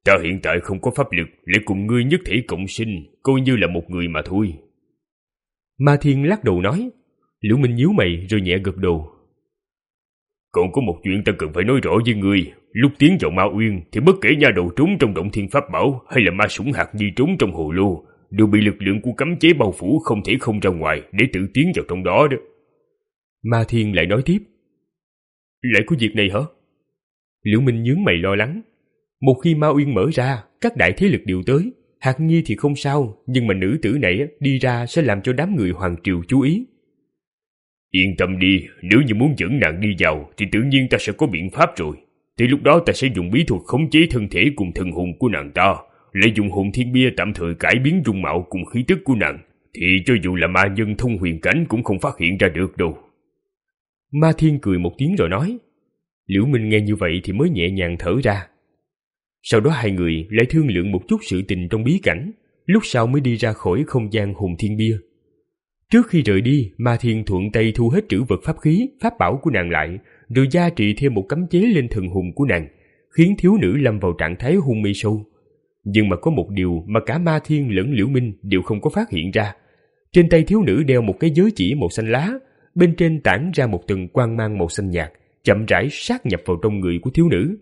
[SPEAKER 1] Ta hiện tại không có pháp lực, lại cùng ngươi nhất thể cộng sinh, coi như là một người mà thôi.
[SPEAKER 2] Ma Thiên lắc đầu nói. Liễu Minh nhíu mày rồi nhẹ gật đầu.
[SPEAKER 1] Còn có một chuyện ta cần phải nói rõ với ngươi. Lúc tiến vào Ma Uyên thì bất kể nha đầu trốn trong động thiên pháp bảo hay là ma sủng hạt nhi trốn trong hồ lô đều bị lực lượng của cấm chế bao phủ, không thể không ra ngoài để tự tiến vào trong đó đó.
[SPEAKER 2] Ma Thiên lại nói tiếp. Lại có việc này hả? Liễu Minh nhướng mày lo lắng. Một khi Ma Uyên mở ra, các đại thế lực đều tới. Hạt nhi thì không sao, nhưng mà nữ tử này đi ra sẽ làm cho đám người hoàng triều chú ý.
[SPEAKER 1] Yên tâm đi, nếu như muốn dẫn nàng đi vào thì tự nhiên ta sẽ có biện pháp rồi. Thì lúc đó ta sẽ dùng bí thuật khống chế thân thể cùng thần hồn của nàng ta, lại dùng hồn thiên bia tạm thời cải biến dung mạo cùng khí tức của nàng, thì cho dù là ma nhân thông huyền cảnh cũng không phát hiện ra được đâu.
[SPEAKER 2] Ma Thiên cười một tiếng rồi nói. Liễu Minh nghe như vậy thì mới nhẹ nhàng thở ra. Sau đó hai người lại thương lượng một chút sự tình trong bí cảnh, lúc sau mới đi ra khỏi không gian hồn thiên bia. Trước khi rời đi, Ma Thiên thuận tay thu hết trữ vật pháp khí, pháp bảo của nàng lại, rồi gia trị thêm một cấm chế lên thần hồn của nàng, khiến thiếu nữ lâm vào trạng thái hôn mê sâu. Nhưng mà có một điều mà cả Ma Thiên lẫn Liễu Minh đều không có phát hiện ra. Trên tay thiếu nữ đeo một cái giới chỉ màu xanh lá, bên trên tản ra một tầng quang mang màu xanh nhạt, chậm rãi sát nhập vào trong người của thiếu nữ.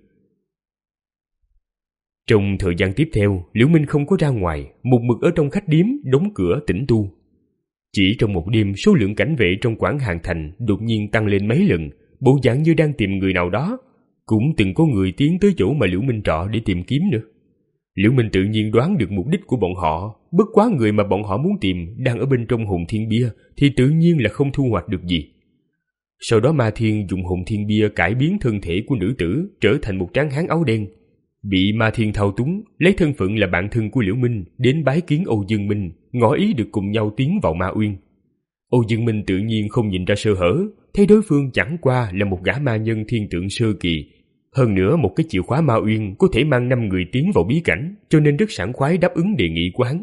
[SPEAKER 2] Trong thời gian tiếp theo, Liễu Minh không có ra ngoài, một mực ở trong khách điếm đóng cửa tĩnh tu. Chỉ trong một đêm, số lượng cảnh vệ trong quảng Hàng Thành đột nhiên tăng lên mấy lần, bộ dạng như đang tìm người nào đó. Cũng từng có người tiến tới chỗ mà Liễu Minh trọ để tìm kiếm nữa. Liễu Minh tự nhiên đoán được mục đích của bọn họ, bất quá người mà bọn họ muốn tìm đang ở bên trong hồn thiên bia thì tự nhiên là không thu hoạch được gì. Sau đó Ma Thiên dùng hồn thiên bia cải biến thân thể của nữ tử trở thành một tráng hán áo đen, bị Ma Thiên thao túng, lấy thân phận là bạn thân của Liễu Minh đến bái kiến Âu Dương Minh, ngỏ ý được cùng nhau tiến vào Ma Uyên. Âu Dương Minh tự nhiên không nhìn ra sơ hở, thấy đối phương chẳng qua là một gã ma nhân thiên tượng sơ kỳ. Hơn nữa một cái chìa khóa Ma Uyên có thể mang năm người tiến vào bí cảnh, cho nên rất sảng khoái đáp ứng đề nghị của hắn.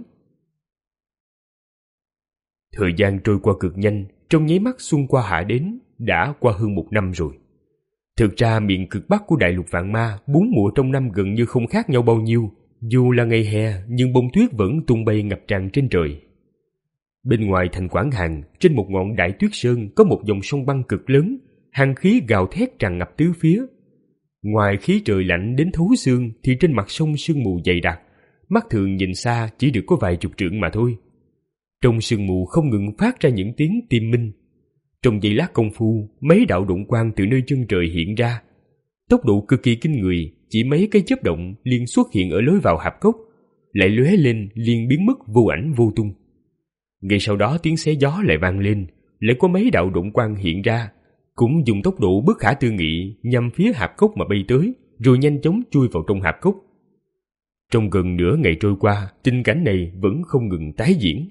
[SPEAKER 2] Thời gian trôi qua cực nhanh, trong nháy mắt xuân qua hạ đến, đã qua hơn một năm rồi. Thực ra miền cực bắc của đại lục vạn ma, bốn mùa trong năm gần như không khác nhau bao nhiêu. Dù là ngày hè, nhưng bông tuyết vẫn tung bay ngập tràn trên trời. Bên ngoài thành Quảng Hàn, trên một ngọn đại tuyết sơn có một dòng sông băng cực lớn, hàn khí gào thét tràn ngập tứ phía. Ngoài khí trời lạnh đến thấu xương thì trên mặt sông sương mù dày đặc, mắt thường nhìn xa chỉ được có vài chục trượng mà thôi. Trong sương mù không ngừng phát ra những tiếng tim minh. Trong giây lát công phu, mấy đạo động quang từ nơi chân trời hiện ra. Tốc độ cực kỳ kinh người, chỉ mấy cái chớp động liền xuất hiện ở lối vào hạp cốc, lại lóe lên liền biến mất vô ảnh vô tung. Ngay sau đó tiếng xé gió lại vang lên, lại có mấy đạo động quang hiện ra, cũng dùng tốc độ bất khả tư nghị nhằm phía hạp cốc mà bay tới, rồi nhanh chóng chui vào trong hạp cốc. Trong gần nửa ngày trôi qua, tình cảnh này vẫn không ngừng tái diễn.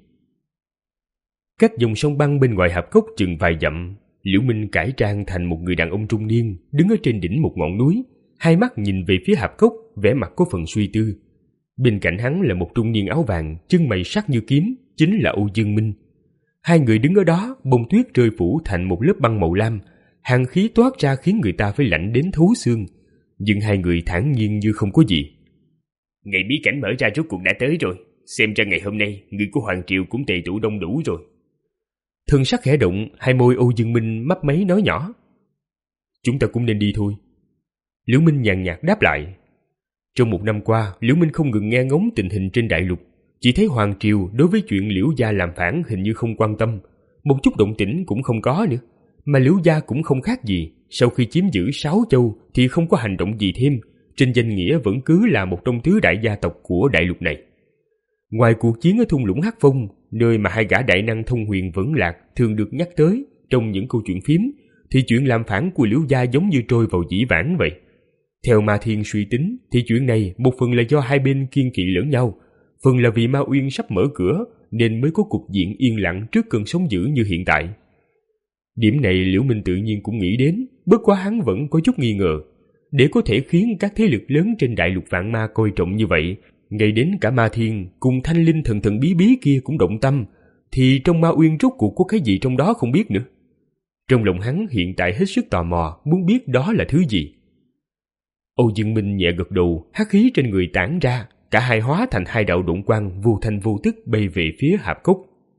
[SPEAKER 2] Cách dòng sông băng bên ngoài hạp cốc chừng vài dặm, Liễu Minh cải trang thành một người đàn ông trung niên, đứng ở trên đỉnh một ngọn núi, hai mắt nhìn về phía hạp cốc, vẻ mặt có phần suy tư. Bên cạnh hắn là một trung niên áo vàng, chân mày sắc như kiếm, chính là Âu Dương Minh. Hai người đứng ở đó, bông tuyết rơi phủ thành một lớp băng màu lam, hàn khí toát ra khiến người ta phải lạnh đến thấu xương. Nhưng hai người thản nhiên như không có gì.
[SPEAKER 1] Ngày bí cảnh mở ra rốt cuộc đã tới rồi, xem ra ngày hôm nay người của Hoàng Triều cũng tề tụ đông đủ rồi.
[SPEAKER 2] Thân sắc khẽ động, hai môi Âu Dương Minh mấp máy nói nhỏ. Chúng ta cũng nên đi thôi. Liễu Minh nhàn nhạt đáp lại. Trong một năm qua, Liễu Minh không ngừng nghe ngóng tình hình trên đại lục, chỉ thấy Hoàng Triều đối với chuyện Liễu gia làm phản hình như không quan tâm, một chút động tĩnh cũng không có nữa. Mà Liễu gia cũng không khác gì, sau khi chiếm giữ sáu châu thì không có hành động gì thêm, trên danh nghĩa vẫn cứ là một trong tứ đại gia tộc của đại lục này. Ngoài cuộc chiến ở thung lũng Hắc Phong, nơi mà hai gã đại năng thông huyền vẫn lạc thường được nhắc tới trong những câu chuyện phím, thì chuyện làm phản của Liễu gia giống như trôi vào dĩ vãng vậy. Theo Ma Thiên suy tính thì chuyện này một phần là do hai bên kiên kỵ lẫn nhau, phần là vì Ma Uyên sắp mở cửa nên mới có cục diện yên lặng trước cơn sóng dữ như hiện tại. Điểm này Liễu Minh tự nhiên cũng nghĩ đến, bất quá hắn vẫn có chút nghi ngờ. Để có thể khiến các thế lực lớn trên đại lục vạn ma coi trọng như vậy, ngay đến cả Ma Thiên cùng thanh linh thần thần bí bí kia cũng động tâm, thì trong Ma Uyên rốt cuộc có cái gì trong đó không biết nữa. Trong lòng hắn hiện tại hết sức tò mò muốn biết đó là thứ gì. Âu Dương Minh nhẹ gật đầu, hắc khí trên người tản ra, cả hai hóa thành hai đạo độn quang vô thanh vô tức bay về phía hạp cốc.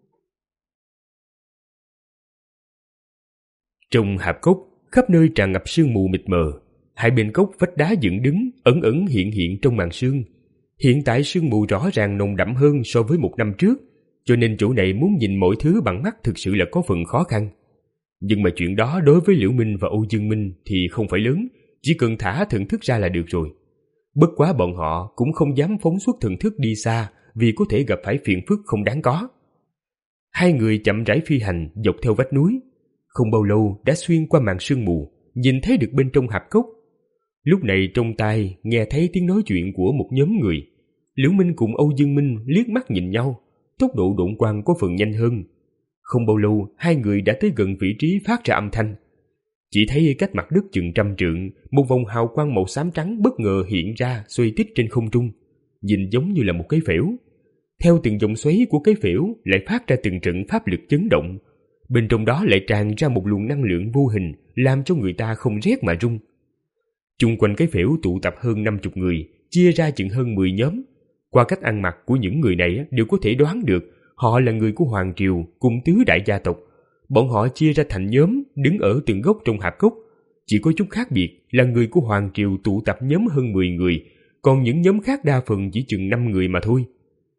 [SPEAKER 2] Trong hạp cốc, khắp nơi tràn ngập sương mù mịt mờ, hai bên cốc vách đá dựng đứng, ẩn ẩn hiện hiện trong màn sương. Hiện tại sương mù rõ ràng nồng đậm hơn so với một năm trước, cho nên chỗ này muốn nhìn mọi thứ bằng mắt thực sự là có phần khó khăn. Nhưng mà chuyện đó đối với Liễu Minh và Âu Dương Minh thì không phải lớn, chỉ cần thả thần thức ra là được rồi. Bất quá bọn họ cũng không dám phóng xuất thần thức đi xa vì có thể gặp phải phiền phức không đáng có. Hai người chậm rãi phi hành dọc theo vách núi, không bao lâu đã xuyên qua màn sương mù, nhìn thấy được bên trong hạp cốc. Lúc này trong tai nghe thấy tiếng nói chuyện của một nhóm người. Liễu Minh cùng Âu Dương Minh liếc mắt nhìn nhau, tốc độ độn quang có phần nhanh hơn. Không bao lâu hai người đã tới gần vị trí phát ra âm thanh. Chỉ thấy cách mặt đất chừng trăm trượng, một vòng hào quang màu xám trắng bất ngờ hiện ra xoay tít trên không trung, nhìn giống như là một cái phễu. Theo từng dòng xoáy của cái phễu lại phát ra từng trận pháp lực chấn động, bên trong đó lại tràn ra một luồng năng lượng vô hình làm cho người ta không rét mà run. Chung quanh cái phễu tụ tập hơn năm mươi người, chia ra chừng hơn mười nhóm. Qua cách ăn mặc của những người này đều có thể đoán được họ là người của Hoàng Triều cùng tứ đại gia tộc. Bọn họ chia ra thành nhóm đứng ở từng góc trong hạp cốc. Chỉ có chút khác biệt là người của Hoàng Triều tụ tập nhóm hơn mười người, còn những nhóm khác đa phần chỉ chừng năm người mà thôi.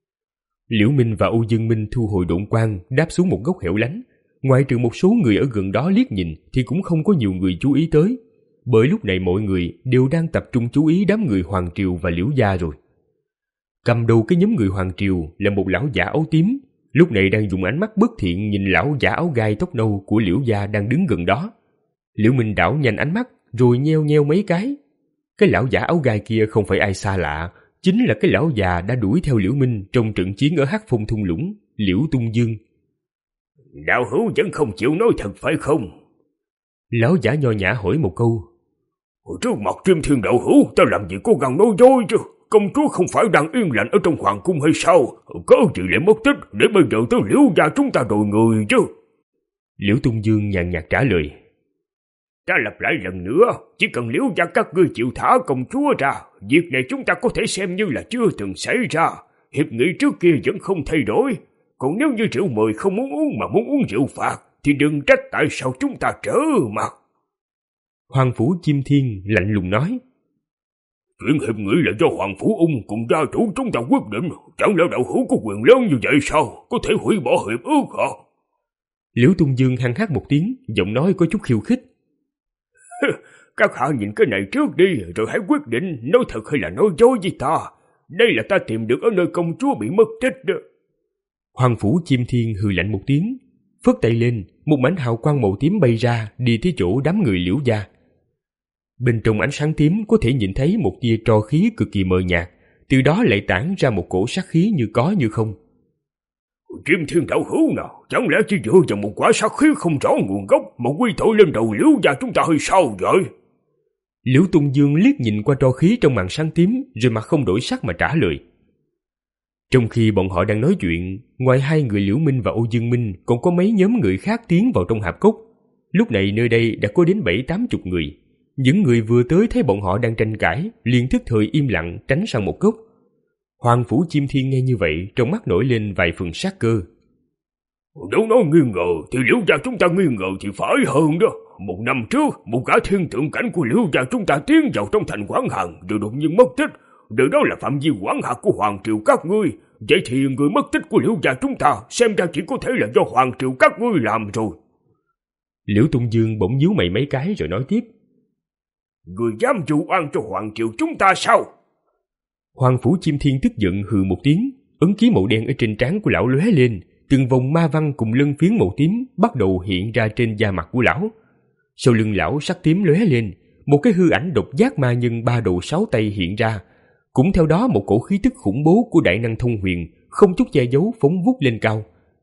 [SPEAKER 2] Liễu Minh và Âu Dương Minh thu hồi độn quang, đáp xuống một góc hẻo lánh. Ngoại trừ một số người ở gần đó liếc nhìn thì cũng không có nhiều người chú ý tới, bởi lúc này mọi người đều đang tập trung chú ý đám người Hoàng Triều và Liễu gia rồi. Cầm đầu cái nhóm người Hoàng Triều là một lão giả áo tím, lúc này đang dùng ánh mắt bất thiện nhìn lão giả áo gai tóc nâu của Liễu gia đang đứng gần đó. Liễu Minh đảo nhanh ánh mắt rồi nheo nheo mấy cái. Cái lão giả áo gai kia không phải ai xa lạ, chính là cái lão già đã đuổi theo Liễu Minh trong trận chiến ở Hắc Phong thung lũng, Liễu Tung Dương.
[SPEAKER 1] Đạo hữu vẫn không chịu nói thật phải không?
[SPEAKER 2] Lão giả nho nhã hỏi một câu.
[SPEAKER 1] Trước mặt Kim Thiên đạo hữu, ta làm gì cố gắng nói dối chứ? Công chúa không phải đang yên lặng ở trong hoàng cung hay sao? Cớ gì lại mất tích để bây giờ tới Liễu gia chúng ta đòi người chứ?
[SPEAKER 2] Liễu Tung Dương nhàn nhạt trả lời.
[SPEAKER 1] Ta lặp lại lần nữa, chỉ cần Liễu gia các ngươi chịu thả công chúa ra, việc này chúng ta có thể xem như là chưa từng xảy ra. Hiệp nghị trước kia vẫn không thay đổi. Còn nếu như rượu mời không muốn uống mà muốn uống rượu phạt, thì đừng trách tại sao chúng ta trở mặt.
[SPEAKER 2] Hoàng Phủ Chim Thiên lạnh lùng nói.
[SPEAKER 1] Chuyện hiệp nghị là do Hoàng Phủ Ung cùng gia chủ chúng ta quyết định, chẳng lẽ đạo hữu có quyền lớn như vậy sao? Có thể hủy bỏ hiệp ước hả?
[SPEAKER 2] Liễu Tung Dương hăng hắc một tiếng, giọng nói có chút khiêu khích.
[SPEAKER 1] Các hạ nhìn cái này trước đi, rồi hãy quyết định nói thật hay là nói dối với ta. Đây là ta tìm được ở nơi công chúa bị mất tích đó.
[SPEAKER 2] Hoàng Phủ Chim Thiên hừ lạnh một tiếng, phất tay lên, một mảnh hào quang màu tím bay ra, đi tới chỗ đám người Liễu gia. Bên trong ánh sáng tím có thể nhìn thấy một tia tro khí cực kỳ mờ nhạt, từ đó lại tản ra một cổ sát khí như có như không.
[SPEAKER 1] Kim Thiên đạo hữu nào, chẳng lẽ chỉ dựa vào một quả sát khí không rõ nguồn gốc mà quy tội lên đầu Liễu gia chúng ta hay sao vậy?
[SPEAKER 2] Liễu Tung Dương liếc nhìn qua tro khí trong màn sáng tím, rồi mặt không đổi sắc mà trả lời. Trong khi bọn họ đang nói chuyện, ngoài hai người Liễu Minh và Âu Dương Minh còn có mấy nhóm người khác tiến vào trong hạp cốc. Lúc này nơi đây đã có đến bảy tám chục người. Những người vừa tới thấy bọn họ đang tranh cãi, liền thức thời im lặng tránh sang một góc. Hoàng Phủ Chim Thiên nghe như vậy, trong mắt nổi lên vài phần sát cơ.
[SPEAKER 1] Nếu nói nghi ngờ thì Liễu gia chúng ta nghi ngờ thì phải hơn đó. Một năm trước, một gã thiên tượng cảnh của Liễu gia chúng ta tiến vào trong thành Quảng Hàn rồi đột nhiên mất tích. Điều đó là phạm vi quản hạt của Hoàng Triều các ngươi. Vậy thì người mất tích của Liễu gia chúng ta xem ra chỉ có thể là do Hoàng Triều các ngươi làm rồi.
[SPEAKER 2] Liễu Tung Dương bỗng nhíu mày mấy cái rồi nói tiếp.
[SPEAKER 1] Người dám vu oan cho Hoàng Triều chúng ta sao?
[SPEAKER 2] Hoàng Phủ Chim Thiên tức giận hừ một tiếng, ấn ký màu đen ở trên trán của lão lóe lên, từng vòng ma văn cùng lân phiến màu tím bắt đầu hiện ra trên da mặt của lão. Sau lưng lão sắc tím lóe lên, một cái hư ảnh độc giác ma nhân ba đầu sáu tay hiện ra, cũng theo đó một cổ khí tức khủng bố của đại năng thông huyền không chút che giấu phóng vút lên cao.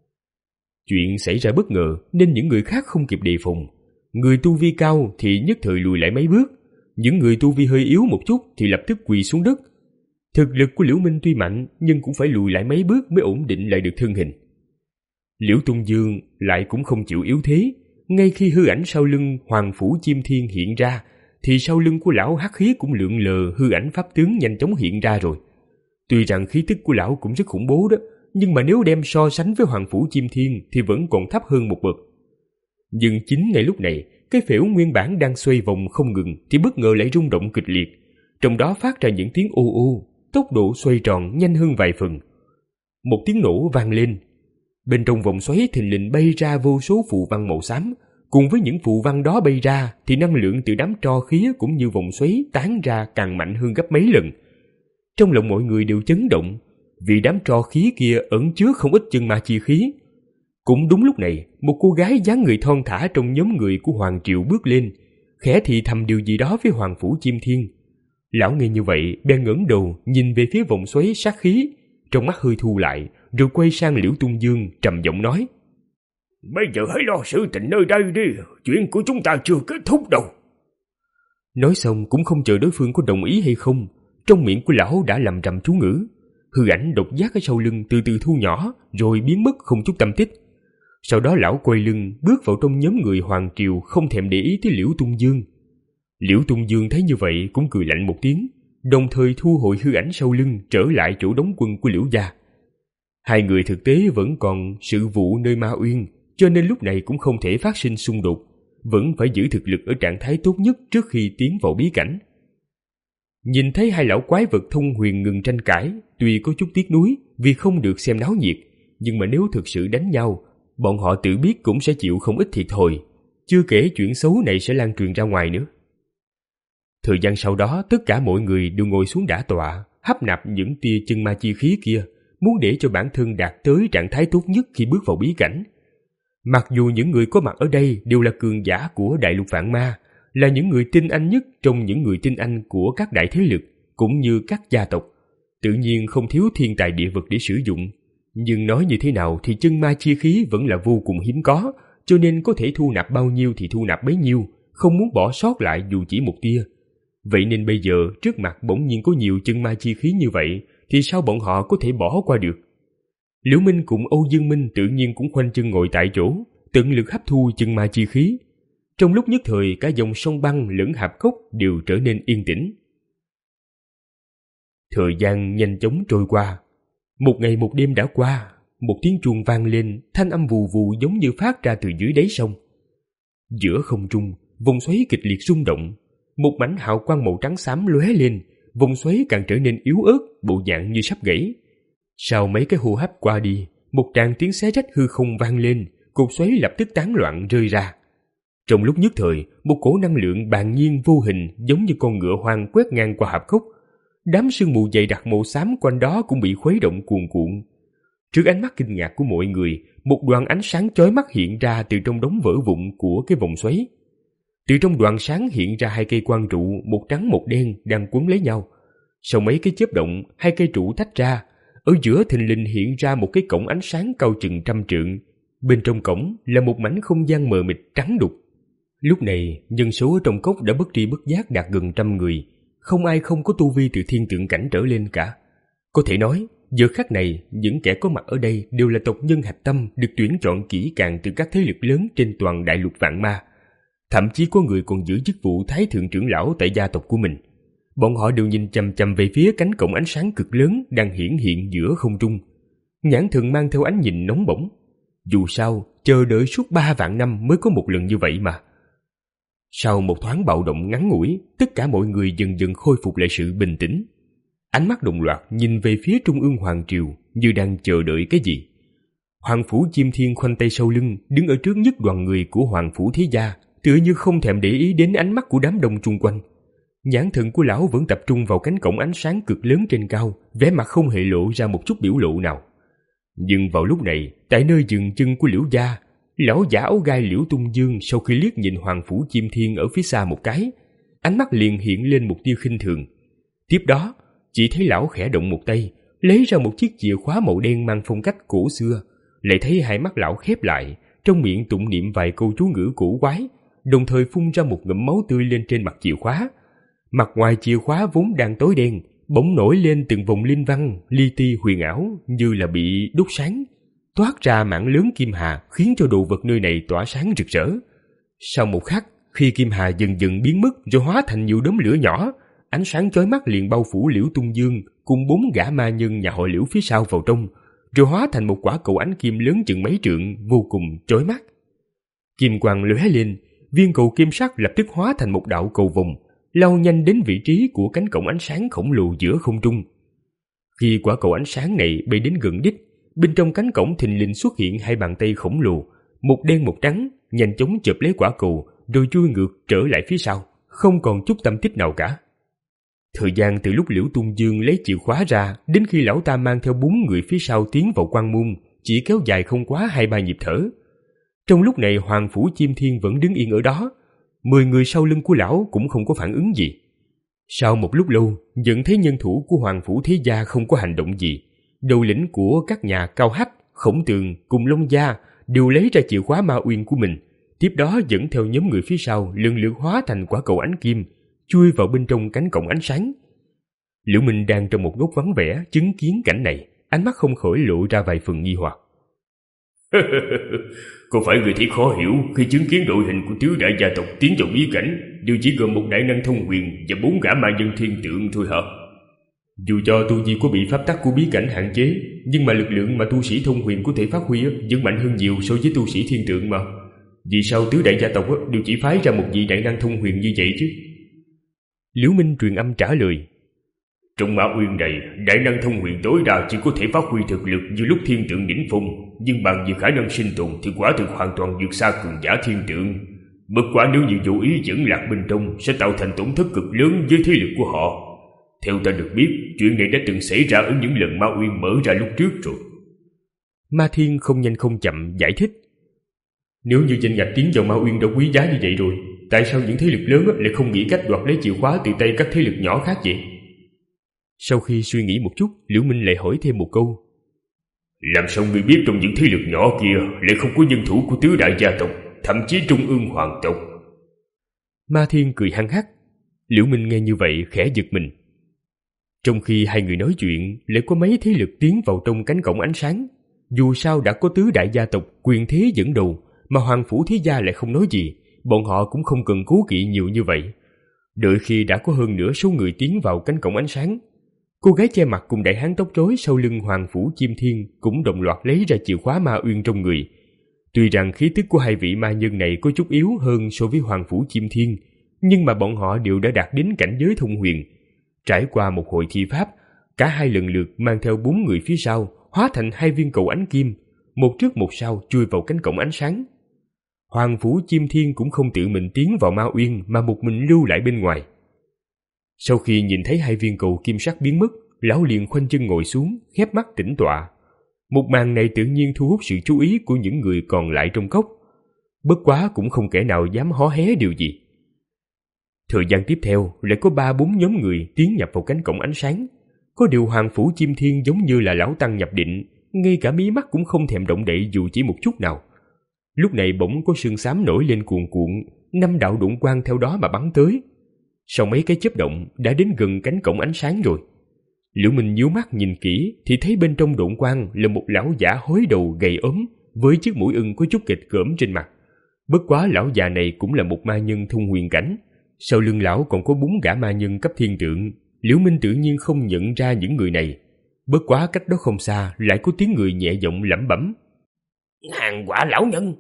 [SPEAKER 2] Chuyện xảy ra bất ngờ nên những người khác không kịp đề phòng. Người tu vi cao thì nhất thời lùi lại mấy bước, những người tu vi hơi yếu một chút thì lập tức quỳ xuống đất. Thực lực của Liễu Minh tuy mạnh nhưng cũng phải lùi lại mấy bước mới ổn định lại được thân hình. Liễu Tung Dương lại cũng không chịu yếu thế, ngay khi hư ảnh sau lưng Hoàng Phủ Chim Thiên hiện ra thì sau lưng của lão hắc khí cũng lượn lờ hư ảnh pháp tướng nhanh chóng hiện ra rồi. Tuy rằng khí tức của lão cũng rất khủng bố đó, nhưng mà nếu đem so sánh với Hoàng Phủ Chiêm Thiên thì vẫn còn thấp hơn một bậc. Nhưng chính ngay lúc này, cái phễu nguyên bản đang xoay vòng không ngừng thì bất ngờ lại rung động kịch liệt, trong đó phát ra những tiếng ô ô, tốc độ xoay tròn nhanh hơn vài phần. Một tiếng nổ vang lên. Bên trong vòng xoáy thình lình bay ra vô số phù văn màu xám. Cùng với những phù văn đó bay ra thì năng lượng từ đám tro khí cũng như vòng xoáy tán ra càng mạnh hơn gấp mấy lần. Trong lòng mọi người đều chấn động, vì đám tro khí kia ẩn chứa không ít chân ma chi khí. Cũng đúng lúc này, một cô gái dáng người thon thả trong nhóm người của Hoàng Triều bước lên, khẽ thì thầm điều gì đó với Hoàng Phủ Chiêm Thiên. Lão nghe như vậy, bèn ngẩng đầu nhìn về phía vòng xoáy sát khí, trong mắt hơi thu lại, rồi quay sang Liễu Tung Dương trầm giọng nói:
[SPEAKER 1] Bây giờ hãy lo sự tình nơi đây đi, chuyện của chúng ta chưa kết thúc đâu.
[SPEAKER 2] Nói xong cũng không chờ đối phương có đồng ý hay không, trong miệng của lão đã lầm rầm chú ngữ. Hư ảnh độc giác ở sau lưng từ từ thu nhỏ, rồi biến mất không chút tâm tích. Sau đó lão quay lưng bước vào trong nhóm người Hoàng Triều, không thèm để ý tới Liễu Tung Dương. Liễu Tung Dương thấy như vậy cũng cười lạnh một tiếng, đồng thời thu hồi hư ảnh sau lưng trở lại chỗ đóng quân của Liễu gia. Hai người thực tế vẫn còn sự vụ nơi Ma Uyên, cho nên lúc này cũng không thể phát sinh xung đột, vẫn phải giữ thực lực ở trạng thái tốt nhất trước khi tiến vào bí cảnh. Nhìn thấy hai lão quái vật thông huyền ngừng tranh cãi, tuy có chút tiếc nuối vì không được xem náo nhiệt, nhưng mà nếu thực sự đánh nhau, bọn họ tự biết cũng sẽ chịu không ít thiệt thòi, chưa kể chuyện xấu này sẽ lan truyền ra ngoài nữa. Thời gian sau đó, tất cả mọi người đều ngồi xuống đả tọa, hấp nạp những tia chân ma chi khí kia, muốn để cho bản thân đạt tới trạng thái tốt nhất khi bước vào bí cảnh. Mặc dù những người có mặt ở đây đều là cường giả của đại lục vạn ma, là những người tinh anh nhất trong những người tinh anh của các đại thế lực, cũng như các gia tộc, tự nhiên không thiếu thiên tài địa vật để sử dụng. Nhưng nói như thế nào thì chân ma chi khí vẫn là vô cùng hiếm có, cho nên có thể thu nạp bao nhiêu thì thu nạp bấy nhiêu, không muốn bỏ sót lại dù chỉ một tia. Vậy nên bây giờ trước mặt bỗng nhiên có nhiều chân ma chi khí như vậy, thì sao bọn họ có thể bỏ qua được? Liễu Minh cùng Âu Dương Minh tự nhiên cũng khoanh chân ngồi tại chỗ, tận lực hấp thu chân ma chi khí. Trong lúc nhất thời, cả dòng sông băng lẫn hạp cốc đều trở nên yên tĩnh. Thời gian nhanh chóng trôi qua. Một ngày một đêm đã qua, một tiếng chuông vang lên, thanh âm vù vù giống như phát ra từ dưới đáy sông. Giữa không trung, vòng xoáy kịch liệt rung động, một mảnh hào quang màu trắng xám lóe lên, vòng xoáy càng trở nên yếu ớt, bộ dạng như sắp gãy. Sau mấy cái hô hấp qua đi, một tràng tiếng xé rách hư không vang lên, cột xoáy lập tức tán loạn rơi ra. Trong lúc nhất thời, một cổ năng lượng bàng nhiên vô hình giống như con ngựa hoang quét ngang qua hạp cốc. Đám sương mù dày đặc màu xám quanh đó cũng bị khuấy động cuồn cuộn. Trước ánh mắt kinh ngạc của mọi người, một đoàn ánh sáng chói mắt hiện ra từ trong đống vỡ vụn của cái vòng xoáy. Từ trong đoàn sáng hiện ra hai cây quang trụ, một trắng một đen đang quấn lấy nhau. Sau mấy cái chớp động, hai cây trụ tách ra, ở giữa thình lình hiện ra một cái cổng ánh sáng cao chừng trăm trượng. Bên trong cổng là một mảnh không gian mờ mịt trắng đục. Lúc này, nhân số ở trong cốc đã bất tri bất giác đạt gần trăm người, không ai không có tu vi từ thiên tượng cảnh trở lên cả. Có thể nói, giờ khắc này, những kẻ có mặt ở đây đều là tộc nhân hạch tâm được tuyển chọn kỹ càng từ các thế lực lớn trên toàn đại lục vạn ma. Thậm chí có người còn giữ chức vụ thái thượng trưởng lão tại gia tộc của mình. Bọn họ đều nhìn chằm chằm về phía cánh cổng ánh sáng cực lớn đang hiển hiện giữa không trung. Nhãn thần mang theo ánh nhìn nóng bỏng. Dù sao, chờ đợi suốt ba vạn năm mới có một lần như vậy mà. Sau một thoáng bạo động ngắn ngủi, tất cả mọi người dần dần khôi phục lại sự bình tĩnh. Ánh mắt đồng loạt nhìn về phía trung ương Hoàng Triều như đang chờ đợi cái gì. Hoàng Phủ Chiêm Thiên khoanh tay sau lưng, đứng ở trước nhất đoàn người của Hoàng Phủ Thế Gia, tựa như không thèm để ý đến ánh mắt của đám đông chung quanh. Nhãn thần của lão vẫn tập trung vào cánh cổng ánh sáng cực lớn trên cao, vẻ mặt không hề lộ ra một chút biểu lộ nào. Nhưng vào lúc này, tại nơi dừng chân của Liễu gia, lão giả áo gai Liễu Tung Dương sau khi liếc nhìn Hoàng Phủ Chiêm Thiên ở phía xa một cái, ánh mắt liền hiện lên một tia khinh thường. Tiếp đó, chỉ thấy lão khẽ động một tay, lấy ra một chiếc chìa khóa màu đen mang phong cách cổ xưa, lại thấy hai mắt lão khép lại, trong miệng tụng niệm vài câu chú ngữ cổ quái, đồng thời phun ra một ngụm máu tươi lên trên mặt chìa khóa. Mặt ngoài chìa khóa vốn đang tối đen, bỗng nổi lên từng vòng linh văn, li ti huyền ảo như là bị đốt sáng, toát ra mảng lớn kim hà khiến cho đồ vật nơi này tỏa sáng rực rỡ. Sau một khắc, Khi kim hà dần dần biến mất rồi hóa thành nhiều đốm lửa nhỏ, ánh sáng chói mắt liền bao phủ Liễu Tung Dương cùng bốn gã ma nhân nhà họ Liễu phía sau vào trong, rồi hóa thành một quả cầu ánh kim lớn chừng mấy trượng, vô cùng chói mắt. Kim quang lóe lên, viên cầu kim sắc lập tức hóa thành một đạo cầu vồng, lao nhanh đến vị trí của cánh cổng ánh sáng khổng lồ giữa không trung. Khi quả cầu ánh sáng này bay đến gần đích, bên trong cánh cổng thình lình xuất hiện hai bàn tay khổng lồ, một đen một trắng, nhanh chóng chộp lấy quả cầu rồi chui ngược trở lại phía sau, không còn chút tâm tích nào cả. Thời gian từ lúc Liễu Tung Dương lấy chìa khóa ra đến khi lão ta mang theo bốn người phía sau tiến vào quan môn chỉ kéo dài không quá hai ba nhịp thở. Trong lúc này Hoàng Phủ Chim Thiên vẫn đứng yên ở đó, mười người sau lưng của lão cũng không có phản ứng gì. Sau một lúc lâu, nhận thấy nhân thủ của Hoàng Phủ Thế Gia không có hành động gì, đầu lĩnh của các nhà Cao Hách, Khổng Tường cùng Long Gia đều lấy ra chìa khóa ma uyên của mình, tiếp đó dẫn theo nhóm người phía sau lần lượt hóa thành quả cầu ánh kim, chui vào bên trong cánh cổng ánh sáng. Liễu Minh đang trong một góc vắng vẻ chứng kiến cảnh này, ánh mắt không khỏi lộ ra vài phần nghi hoặc.
[SPEAKER 1] Có phải người thấy khó hiểu khi chứng kiến đội hình của tứ đại gia tộc tiến vào bí cảnh đều chỉ gồm một đại năng thông huyền và bốn gã ma nhân thiên tượng thôi hả? Dù cho tu vi có bị pháp tắc của bí cảnh hạn chế, nhưng mà lực lượng mà tu sĩ thông huyền có thể phát huy vẫn mạnh hơn nhiều so với tu sĩ thiên tượng mà. Vì sao tứ đại gia tộc đều chỉ phái ra một vị đại năng thông huyền như vậy chứ?
[SPEAKER 2] Liễu Minh truyền âm trả lời.
[SPEAKER 1] Trong ma uyên này, đại năng thông huyền tối đa chỉ có thể phát huy thực lực như lúc thiên tượng đỉnh phong, nhưng bằng về khả năng sinh tồn thì quả thực hoàn toàn vượt xa cường giả thiên tượng. Bất quá nếu như vô ý dẫn lạc bên trong sẽ tạo thành tổn thất cực lớn với thế lực của họ. Theo ta được biết, chuyện này đã từng xảy ra ở những lần ma uyên mở ra lúc trước rồi.
[SPEAKER 2] Ma Thiên không nhanh không chậm giải thích.
[SPEAKER 3] Nếu như danh ngạch tiến vào ma uyên đã quý giá như vậy rồi, tại sao những thế lực lớn lại không nghĩ cách đoạt lấy chìa khóa từ tay các thế lực nhỏ khác vậy?
[SPEAKER 2] Sau khi suy nghĩ một chút, Liễu Minh lại hỏi thêm một câu.
[SPEAKER 1] Làm sao ngươi biết trong những thế lực nhỏ kia lại không có nhân thủ của tứ đại gia tộc, thậm chí trung ương hoàng tộc?
[SPEAKER 2] Ma Thiên cười hăng hắc. Liễu Minh nghe như vậy khẽ giật mình. Trong khi hai người nói chuyện, lại có mấy thế lực tiến vào trong cánh cổng ánh sáng. Dù sao đã có tứ đại gia tộc quyền thế dẫn đầu, mà Hoàng Phủ Thế Gia lại không nói gì, bọn họ cũng không cần cố kỵ nhiều như vậy. Đợi khi đã có hơn nửa số người tiến vào cánh cổng ánh sáng, cô gái che mặt cùng đại hán tóc rối sau lưng Hoàng Phủ Chim Thiên cũng đồng loạt lấy ra chìa khóa ma uyên trong người. Tuy rằng khí tức của hai vị ma nhân này có chút yếu hơn so với Hoàng Phủ Chim Thiên, nhưng mà bọn họ đều đã đạt đến cảnh giới thông huyền. Trải qua một hồi thi pháp, cả hai lần lượt mang theo bốn người phía sau hóa thành hai viên cầu ánh kim, một trước một sau chui vào cánh cổng ánh sáng. Hoàng Phủ Chim Thiên cũng không tự mình tiến vào ma uyên mà một mình lưu lại bên ngoài. Sau khi nhìn thấy hai viên cầu kim sắc biến mất, lão liền khoanh chân ngồi xuống, khép mắt tĩnh tọa. Một màn này tự nhiên thu hút sự chú ý của những người còn lại trong cốc. Bất quá cũng không kẻ nào dám hó hé điều gì. Thời gian tiếp theo lại có ba bốn nhóm người tiến nhập vào cánh cổng ánh sáng. Có điều Hoàng Phủ Chim Thiên giống như là lão tăng nhập định, ngay cả mí mắt cũng không thèm động đậy dù chỉ một chút nào. Lúc này bỗng có sương xám nổi lên cuồn cuộn, năm đạo đụng quang theo đó mà bắn tới. Sau mấy cái chớp động đã đến gần cánh cổng ánh sáng rồi. Liễu Minh nhíu mắt nhìn kỹ thì thấy bên trong độn quang là một lão giả hối đầu gầy ốm với chiếc mũi ưng có chút kịch cỡm trên mặt. Bất quá lão già này cũng là một ma nhân thông huyền cảnh. Sau lưng lão còn có bốn gã ma nhân cấp thiên tượng. Liễu Minh tự nhiên không nhận ra những người này. Bất quá cách đó không xa lại có tiếng người nhẹ giọng lẩm bẩm.
[SPEAKER 1] Hàng quả lão nhân.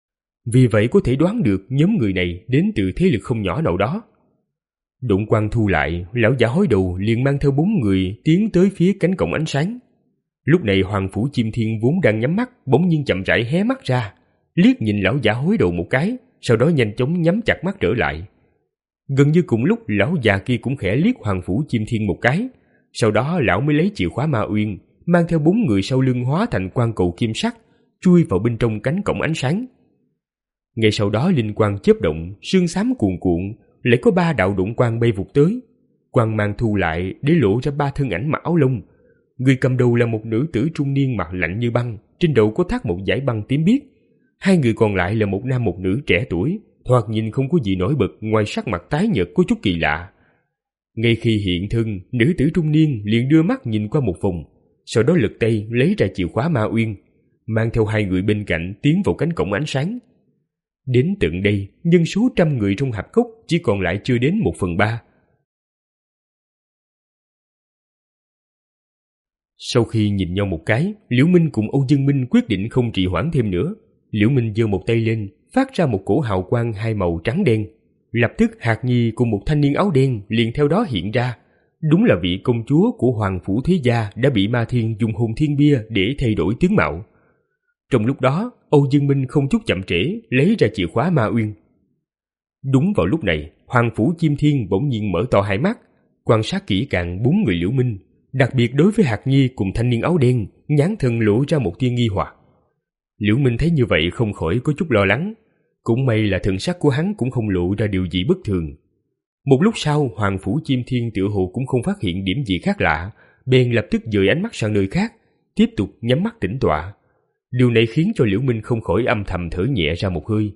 [SPEAKER 2] Vì vậy có thể đoán được nhóm người này đến từ thế lực không nhỏ nào đó. Độn quang thu lại, lão giả hối đầu liền mang theo bốn người tiến tới phía cánh cổng ánh sáng. Lúc này Hoàng Phủ Chim Thiên vốn đang nhắm mắt, bỗng nhiên chậm rãi hé mắt ra, liếc nhìn lão giả hối đầu một cái, sau đó nhanh chóng nhắm chặt mắt trở lại. Gần như cùng lúc lão già kia cũng khẽ liếc Hoàng Phủ Chim Thiên một cái, sau đó lão mới lấy chìa khóa ma uyên, mang theo bốn người sau lưng hóa thành quang cầu kim sắc, chui vào bên trong cánh cổng ánh sáng. Ngay sau đó linh quang chớp động, sương xám cuồn cuộn, lại có ba đạo độn quang bay vụt tới. Quang mang thu lại để lộ ra ba thân ảnh mặc áo lông. Người cầm đầu là một nữ tử trung niên mặt lạnh như băng, trên đầu có thắt một dải băng tím biếc. Hai người còn lại là một nam một nữ trẻ tuổi, thoạt nhìn không có gì nổi bật ngoài sắc mặt tái nhợt có chút kỳ lạ. Ngay khi hiện thân, nữ tử trung niên liền đưa mắt nhìn qua một vòng, sau đó lật tay lấy ra chìa khóa ma uyên, mang theo hai người bên cạnh tiến vào cánh cổng ánh sáng. Đến tận đây, nhân số trăm người trong hạp cốc chỉ còn lại chưa đến một phần ba. Sau khi nhìn nhau một cái, Liễu Minh cùng Âu Dương Minh quyết định không trì hoãn thêm nữa. Liễu Minh giơ một tay lên, phát ra một cổ hào quang hai màu trắng đen. Lập tức Hạc Nhi cùng một thanh niên áo đen liền theo đó hiện ra. Đúng là vị công chúa của Hoàng Phủ Thế Gia đã bị Ma Thiên dùng hồn thiên bia để thay đổi tướng mạo. Trong lúc đó, Âu Dương Minh không chút chậm trễ lấy ra chìa khóa Ma Uyên. Đúng vào lúc này, Hoàng Phủ Chim Thiên bỗng nhiên mở to hai mắt, quan sát kỹ càng bốn người Liễu Minh, đặc biệt đối với Hạc Nhi cùng thanh niên áo đen, nhãn thần lộ ra một tia nghi hoặc. Liễu Minh thấy như vậy không khỏi có chút lo lắng, cũng may là thần sắc của hắn cũng không lộ ra điều gì bất thường. Một lúc sau, Hoàng Phủ Chim Thiên tựa hồ cũng không phát hiện điểm gì khác lạ, bèn lập tức dời ánh mắt sang nơi khác, tiếp tục nhắm mắt tĩnh tọa. Điều này khiến cho Liễu Minh không khỏi âm thầm thở nhẹ ra một hơi.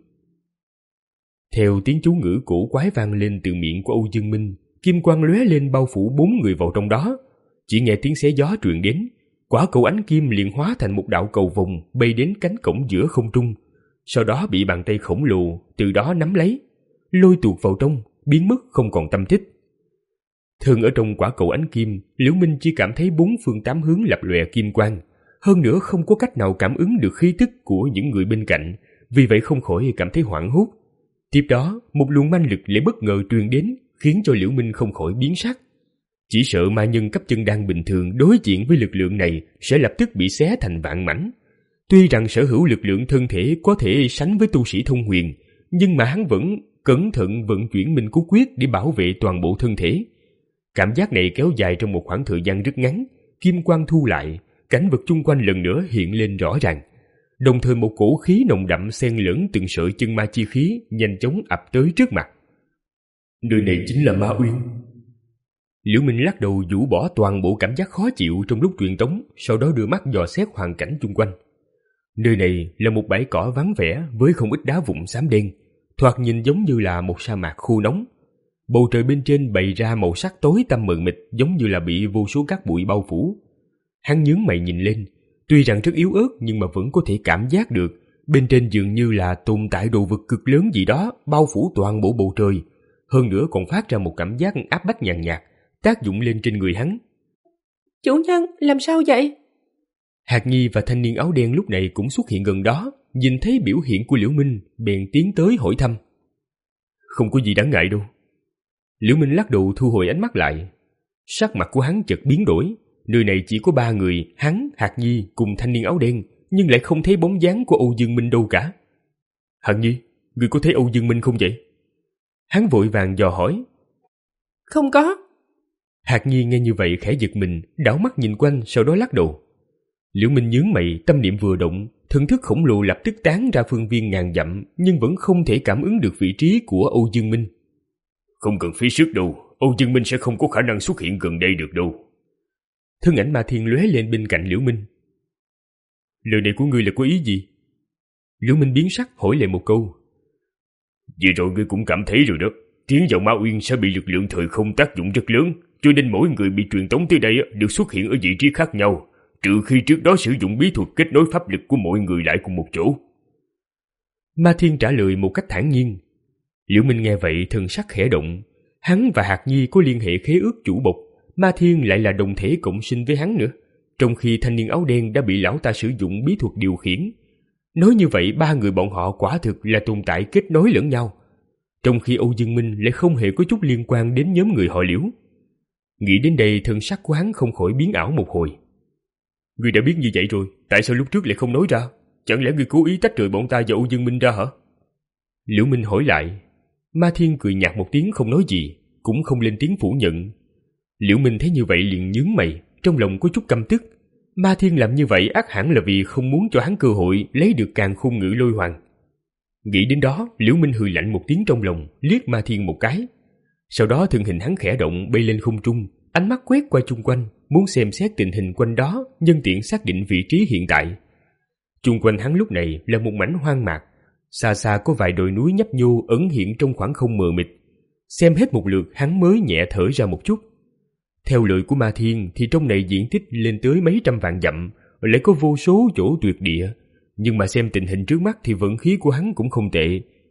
[SPEAKER 2] Theo tiếng chú ngữ cổ quái vang lên từ miệng của Âu Dương Minh, kim quang lóe lên bao phủ bốn người vào trong đó. Chỉ nghe tiếng xé gió truyền đến, quả cầu ánh kim liền hóa thành một đạo cầu vồng bay đến cánh cổng giữa không trung, sau đó bị bàn tay khổng lồ từ đó nắm lấy, lôi tuột vào trong, biến mất không còn tâm tích. Thường ở trong quả cầu ánh kim, Liễu Minh chỉ cảm thấy bốn phương tám hướng lập lòe kim quang, hơn nữa không có cách nào cảm ứng được khí tức của những người bên cạnh, vì vậy không khỏi cảm thấy hoảng hốt. Tiếp đó, một luồng manh lực lại bất ngờ truyền đến, khiến cho Liễu Minh không khỏi biến sắc. Chỉ sợ ma nhân cấp chân đan bình thường đối diện với lực lượng này sẽ lập tức bị xé thành vạn mảnh. Tuy rằng sở hữu lực lượng thân thể có thể sánh với tu sĩ thông huyền, nhưng mà hắn vẫn cẩn thận vận chuyển Minh Cốt Quyết để bảo vệ toàn bộ thân thể. Cảm giác này kéo dài trong một khoảng thời gian rất ngắn, kim quang thu lại, cảnh vật chung quanh lần nữa hiện lên rõ ràng. Đồng thời một cổ khí nồng đậm xen lẫn từng sợi chân ma chi khí nhanh chóng ập tới trước mặt. Nơi này chính là Ma Uyên. Liễu Minh lắc đầu vũ bỏ toàn bộ cảm giác khó chịu trong lúc truyền tống, sau đó đưa mắt dò xét hoàn cảnh chung quanh. Nơi này là một bãi cỏ vắng vẻ với không ít đá vụn xám đen, thoạt nhìn giống như là một sa mạc khô nóng. Bầu trời bên trên bày ra màu sắc tối tăm mờ mịt, giống như là bị vô số cát bụi bao phủ. Hắn nhướng mày nhìn lên, tuy rằng rất yếu ớt nhưng mà vẫn có thể cảm giác được bên trên dường như là tồn tại đồ vật cực lớn gì đó bao phủ toàn bộ bầu trời, hơn nữa còn phát ra một cảm giác áp bách nhàn nhạt tác dụng lên trên người hắn.
[SPEAKER 3] Chủ nhân, làm sao vậy?
[SPEAKER 2] Hạc Nhi và thanh niên áo đen lúc này cũng xuất hiện gần đó, nhìn thấy biểu hiện của Liễu Minh bèn tiến tới hỏi thăm. Không có gì đáng ngại đâu. Liễu Minh lắc đầu thu hồi ánh mắt lại. Sắc mặt của hắn chợt biến đổi. Nơi này chỉ có ba người, hắn, Hạc Nhi cùng thanh niên áo đen, nhưng lại không thấy bóng dáng của Âu Dương Minh đâu cả. Hạc Nhi, ngươi có thấy Âu Dương Minh không vậy? Hắn vội vàng dò hỏi.
[SPEAKER 3] Không có.
[SPEAKER 2] Hạc Nhi nghe như vậy khẽ giật mình, đảo mắt nhìn quanh, sau đó lắc đầu. Liễu Minh nhướng mày, tâm niệm vừa động, thần thức khổng lồ lập tức tán ra phương viên ngàn dặm, nhưng vẫn không thể cảm ứng được vị trí của Âu Dương Minh.
[SPEAKER 1] Không cần phí sức đâu, Âu Dương Minh sẽ không có khả năng xuất hiện gần đây được đâu.
[SPEAKER 2] Thân ảnh Ma Thiên lóe lên bên cạnh Liễu Minh. Lời này của ngươi là có ý gì? Liễu Minh biến sắc hỏi lại một câu.
[SPEAKER 1] Vừa rồi ngươi cũng cảm thấy rồi đó, tiến vào Ma Uyên sẽ bị lực lượng thời không tác dụng rất lớn, cho nên mỗi người bị truyền tống tới đây đều xuất hiện ở vị trí khác nhau, trừ khi trước đó sử dụng bí thuật kết nối pháp lực của mọi người lại cùng một chỗ.
[SPEAKER 2] Ma Thiên trả lời một cách thản nhiên. Liễu Minh nghe vậy thần sắc khẽ động. Hắn và Hạc Nhi có liên hệ khế ước chủ bộc, Ma Thiên lại là đồng thể cộng sinh với hắn nữa, trong khi thanh niên áo đen đã bị lão ta sử dụng bí thuật điều khiển. Nói như vậy ba người bọn họ quả thực là tồn tại kết nối lẫn nhau, trong khi Âu Dương Minh lại không hề có chút liên quan đến nhóm người họ Liễu. Nghĩ đến đây thần sắc của hắn không khỏi biến ảo một hồi. Ngươi đã biết như vậy rồi, tại sao lúc trước lại không nói ra? Chẳng lẽ ngươi cố ý tách rời bọn ta và Âu Dương Minh ra hả? Liễu Minh hỏi lại. Ma Thiên cười nhạt một tiếng không nói gì, cũng không lên tiếng phủ nhận. Liễu Minh thấy như vậy liền nhướng mày, trong lòng có chút căm tức. Ma Thiên làm như vậy ắt hẳn là vì không muốn cho hắn cơ hội lấy được càn khôn ngữ lôi hoàng. Nghĩ đến đó, Liễu Minh hừ lạnh một tiếng trong lòng, liếc Ma Thiên một cái. Sau đó thân hình hắn khẽ động bay lên không trung, ánh mắt quét qua chung quanh, muốn xem xét tình hình quanh đó, nhân tiện xác định vị trí hiện tại. Chung quanh hắn lúc này là một mảnh hoang mạc, xa xa có vài đồi núi nhấp nhô ẩn hiện trong khoảng không mờ mịt. Xem hết một lượt hắn mới nhẹ thở ra một chút. Theo lời của Ma Thiên thì trong này diện tích lên tới mấy trăm vạn dặm, lại có vô số chỗ tuyệt địa. Nhưng mà xem tình hình trước mắt thì vận khí của hắn cũng không tệ,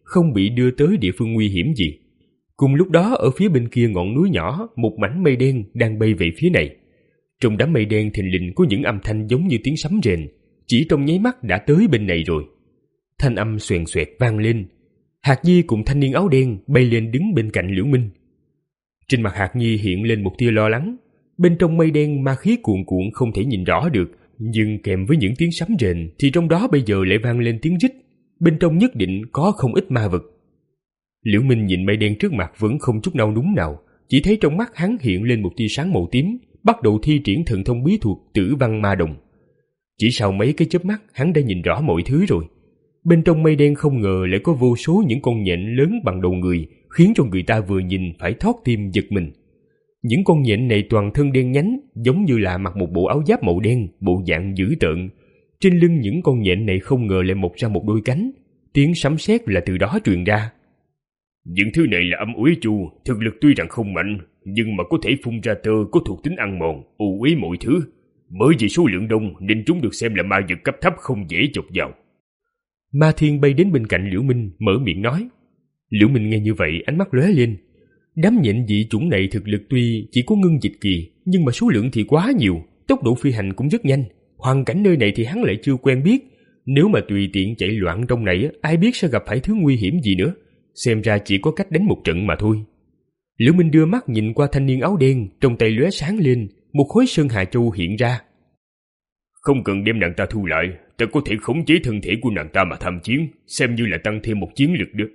[SPEAKER 2] không bị đưa tới địa phương nguy hiểm gì. Cùng lúc đó ở phía bên kia ngọn núi nhỏ, một mảnh mây đen đang bay về phía này. Trong đám mây đen thình lình có những âm thanh giống như tiếng sấm rền, chỉ trong nháy mắt đã tới bên này rồi. Thanh âm xoèn xoẹt vang lên. Hạc Nhi cùng thanh niên áo đen bay lên đứng bên cạnh Liễu Minh. Trên mặt Hạc Nhi hiện lên một tia lo lắng. Bên trong mây đen ma khí cuồn cuộn không thể nhìn rõ được, nhưng kèm với những tiếng sấm rền thì trong đó bây giờ lại vang lên tiếng rít. Bên trong nhất định có không ít ma vật. Liễu Minh nhìn mây đen trước mặt vẫn không chút nao núng nào, chỉ thấy trong mắt hắn hiện lên một tia sáng màu tím, bắt đầu thi triển thần thông bí thuật Tử Văn Ma Đồng. Chỉ sau mấy cái chớp mắt, hắn đã nhìn rõ mọi thứ rồi. Bên trong mây đen không ngờ lại có vô số những con nhện lớn bằng đầu người, khiến cho người ta vừa nhìn phải thót tim giật mình. Những con nhện này toàn thân đen nhánh, giống như là mặc một bộ áo giáp màu đen, bộ dạng dữ tợn. Trên lưng những con nhện này không ngờ lại mọc ra một đôi cánh, tiếng sấm sét là từ đó truyền ra.
[SPEAKER 1] Những thứ này là âm uế chu, thực lực tuy rằng không mạnh, nhưng mà có thể phun ra tơ có thuộc tính ăn mòn, u uế mọi thứ. Bởi vì số lượng đông nên chúng được xem là ma vật cấp thấp không dễ chọc vào.
[SPEAKER 2] Ma Thiên bay đến bên cạnh Liễu Minh, mở miệng nói. Liễu Minh nghe như vậy, ánh mắt lóe lên. Đám nhện dị chủng này thực lực tuy chỉ có ngưng dịch kỳ, nhưng mà số lượng thì quá nhiều, tốc độ phi hành cũng rất nhanh. Hoàn cảnh nơi này thì hắn lại chưa quen biết, nếu mà tùy tiện chạy loạn trong này, ai biết sẽ gặp phải thứ nguy hiểm gì nữa. Xem ra chỉ có cách đánh một trận mà thôi. Liễu Minh đưa mắt nhìn qua thanh niên áo đen, trong tay lóe sáng lên, một khối sơn hà châu hiện ra.
[SPEAKER 1] Không cần đem nàng ta thu lại, ta có thể khống chế thân thể của nàng ta mà tham chiến, xem như là tăng thêm một chiến lực được.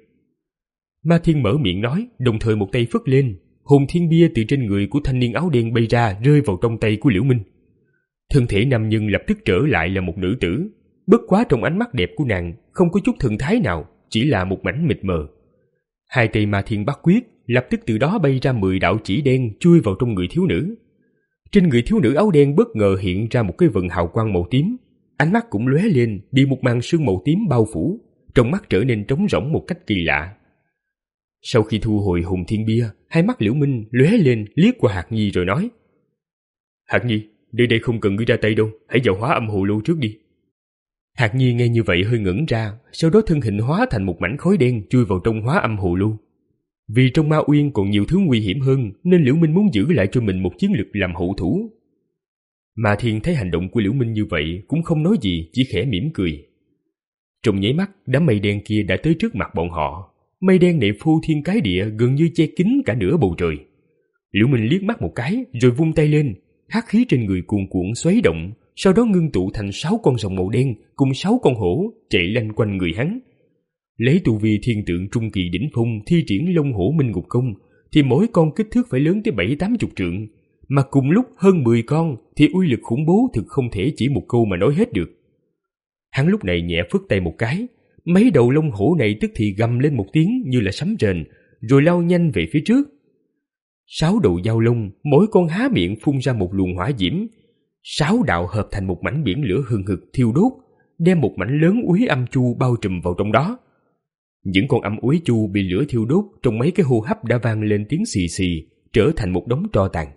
[SPEAKER 2] Ma Thiên mở miệng nói, đồng thời một tay phất lên, hồn thiên bia từ trên người của thanh niên áo đen bay ra, rơi vào trong tay của Liễu Minh. Thân thể nam nhân lập tức trở lại là một nữ tử, bất quá trong ánh mắt đẹp của nàng không có chút thần thái nào, chỉ là một mảnh mịt mờ. Hai tay Ma Thiên bắt quyết, lập tức từ đó bay ra mười đạo chỉ đen chui vào trong người thiếu nữ. Trên người thiếu nữ áo đen bất ngờ hiện ra một cái vần hào quang màu tím, ánh mắt cũng lóe lên, bị một màn sương màu tím bao phủ, trong mắt trở nên trống rỗng một cách kỳ lạ. Sau khi thu hồi hồn thiên bia, hai mắt Liễu Minh lóe lên, liếc qua Hạc Nhi rồi nói: Hạc Nhi, nơi đây không cần ngươi ra tay đâu, hãy vào hóa âm hồ lô trước đi. Hạc Nhi nghe như vậy hơi ngẩn ra, sau đó thân hình hóa thành một mảnh khói đen chui vào trong hóa âm hồ lô. Vì trong ma uyên còn nhiều thứ nguy hiểm hơn, nên Liễu Minh muốn giữ lại cho mình một chiến lực làm hậu thủ. Ma Thiên thấy hành động của Liễu Minh như vậy cũng không nói gì, chỉ khẽ mỉm cười. Trong nháy mắt, đám mây đen kia đã tới trước mặt bọn họ. Mây đen này phô thiên cái địa, gần như che kín cả nửa bầu trời. Liễu Minh liếc mắt một cái, rồi vung tay lên, hắc khí trên người cuồn cuộn xoáy động, sau đó ngưng tụ thành sáu con rồng màu đen cùng sáu con hổ chạy lanh quanh người hắn. Lấy tu vi thiên tượng trung kỳ đỉnh phong thi triển Long Hổ Minh Ngục Công, thì mỗi con kích thước phải lớn tới bảy tám chục trượng, mà cùng lúc hơn mười con thì uy lực khủng bố thực không thể chỉ một câu mà nói hết được. Hắn lúc này nhẹ phất tay một cái, mấy đầu lông hổ này tức thì gầm lên một tiếng như là sấm rền, rồi lao nhanh về phía trước. Sáu đầu dao lông, mỗi con há miệng phun ra một luồng hỏa diễm, sáu đạo hợp thành một mảnh biển lửa hừng hực thiêu đốt, đem một mảnh lớn úy âm chu bao trùm vào trong đó. Những con âm úy chu bị lửa thiêu đốt trong mấy cái hô hấp đã vang lên tiếng xì xì, trở thành một đống tro tàn.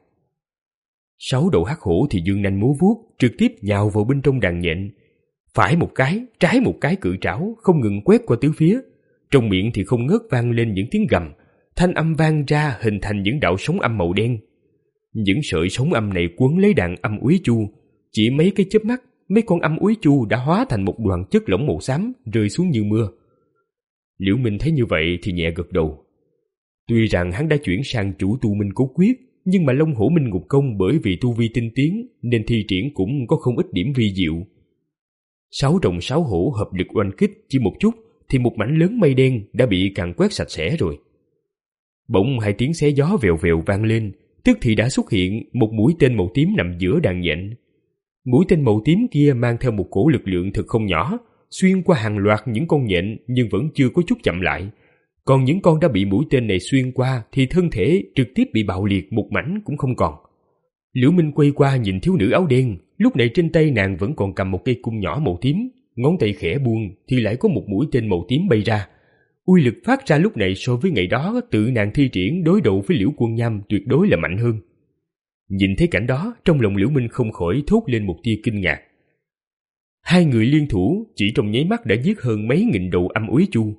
[SPEAKER 2] Sáu đầu hắc hổ thì dương nanh múa vuốt, trực tiếp nhào vào bên trong đàn nhện. Phải một cái, trái một cái cự trảo, không ngừng quét qua tứ phía. Trong miệng thì không ngớt vang lên những tiếng gầm, thanh âm vang ra hình thành những đạo sóng âm màu đen. Những sợi sóng âm này quấn lấy đàn âm úy chu, chỉ mấy cái chớp mắt, mấy con âm úy chu đã hóa thành một đoàn chất lỏng màu xám rơi xuống như mưa. Liễu Minh thấy như vậy thì nhẹ gật đầu. Tuy rằng hắn đã chuyển sang chủ tu minh cố quyết, nhưng mà Long Hổ Minh Ngục Công bởi vì tu vi tinh tiến nên thi triển cũng có không ít điểm vi diệu. Sáu rồng sáu hổ hợp lực oanh kích chỉ một chút thì một mảnh lớn mây đen đã bị càn quét sạch sẽ rồi. Bỗng hai tiếng xé gió vèo vèo vang lên, tức thì đã xuất hiện một mũi tên màu tím nằm giữa đàn nhện. Mũi tên màu tím kia mang theo một cổ lực lượng thực không nhỏ, xuyên qua hàng loạt những con nhện nhưng vẫn chưa có chút chậm lại. Còn những con đã bị mũi tên này xuyên qua thì thân thể trực tiếp bị bạo liệt một mảnh cũng không còn. Liễu Minh quay qua nhìn thiếu nữ áo đen, lúc này trên tay nàng vẫn còn cầm một cây cung nhỏ màu tím, ngón tay khẽ buông thì lại có một mũi tên màu tím bay ra. Uy lực phát ra lúc này so với ngày đó tự nàng thi triển đối đầu với Liễu Quân Nham tuyệt đối là mạnh hơn. Nhìn thấy cảnh đó, trong lòng Liễu Minh không khỏi thốt lên một tia kinh ngạc. Hai người liên thủ chỉ trong nháy mắt đã giết hơn mấy nghìn đầu âm úy chu.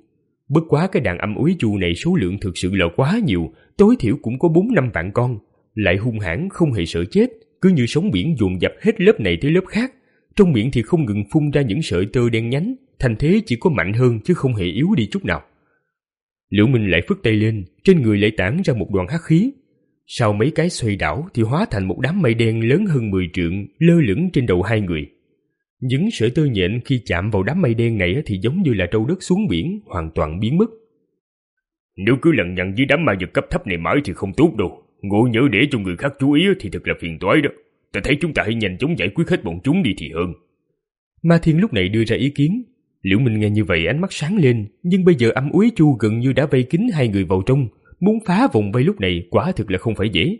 [SPEAKER 2] Bất quá cái đàn âm úy chu này số lượng thực sự là quá nhiều, tối thiểu cũng có bốn năm vạn con, lại hung hãn không hề sợ chết, cứ như sóng biển dồn dập hết lớp này tới lớp khác. Trong miệng thì không ngừng phun ra những sợi tơ đen nhánh, thành thế chỉ có mạnh hơn chứ không hề yếu đi chút nào. Liễu Minh lại phất tay lên, trên người lại tản ra một đoàn hắc khí. Sau mấy cái xoay đảo thì hóa thành một đám mây đen lớn hơn mười trượng lơ lửng trên đầu hai người. Những sợi tơ nhện khi chạm vào đám mây đen này thì giống như là trâu đất xuống biển, hoàn toàn biến mất.
[SPEAKER 1] Nếu cứ lằng nhằng với đám ma vật cấp thấp này mãi thì không tốt đâu. Ngộ nhỡ để cho người khác chú ý thì thật là phiền toái đó. Ta thấy chúng ta hãy nhanh chóng giải quyết hết bọn chúng đi thì hơn.
[SPEAKER 2] Ma Thiên lúc này đưa ra ý kiến. Liễu Minh nghe như vậy ánh mắt sáng lên, nhưng bây giờ âm úy chu gần như đã vây kín hai người vào trong, muốn phá vòng vây lúc này quả thực là không phải dễ.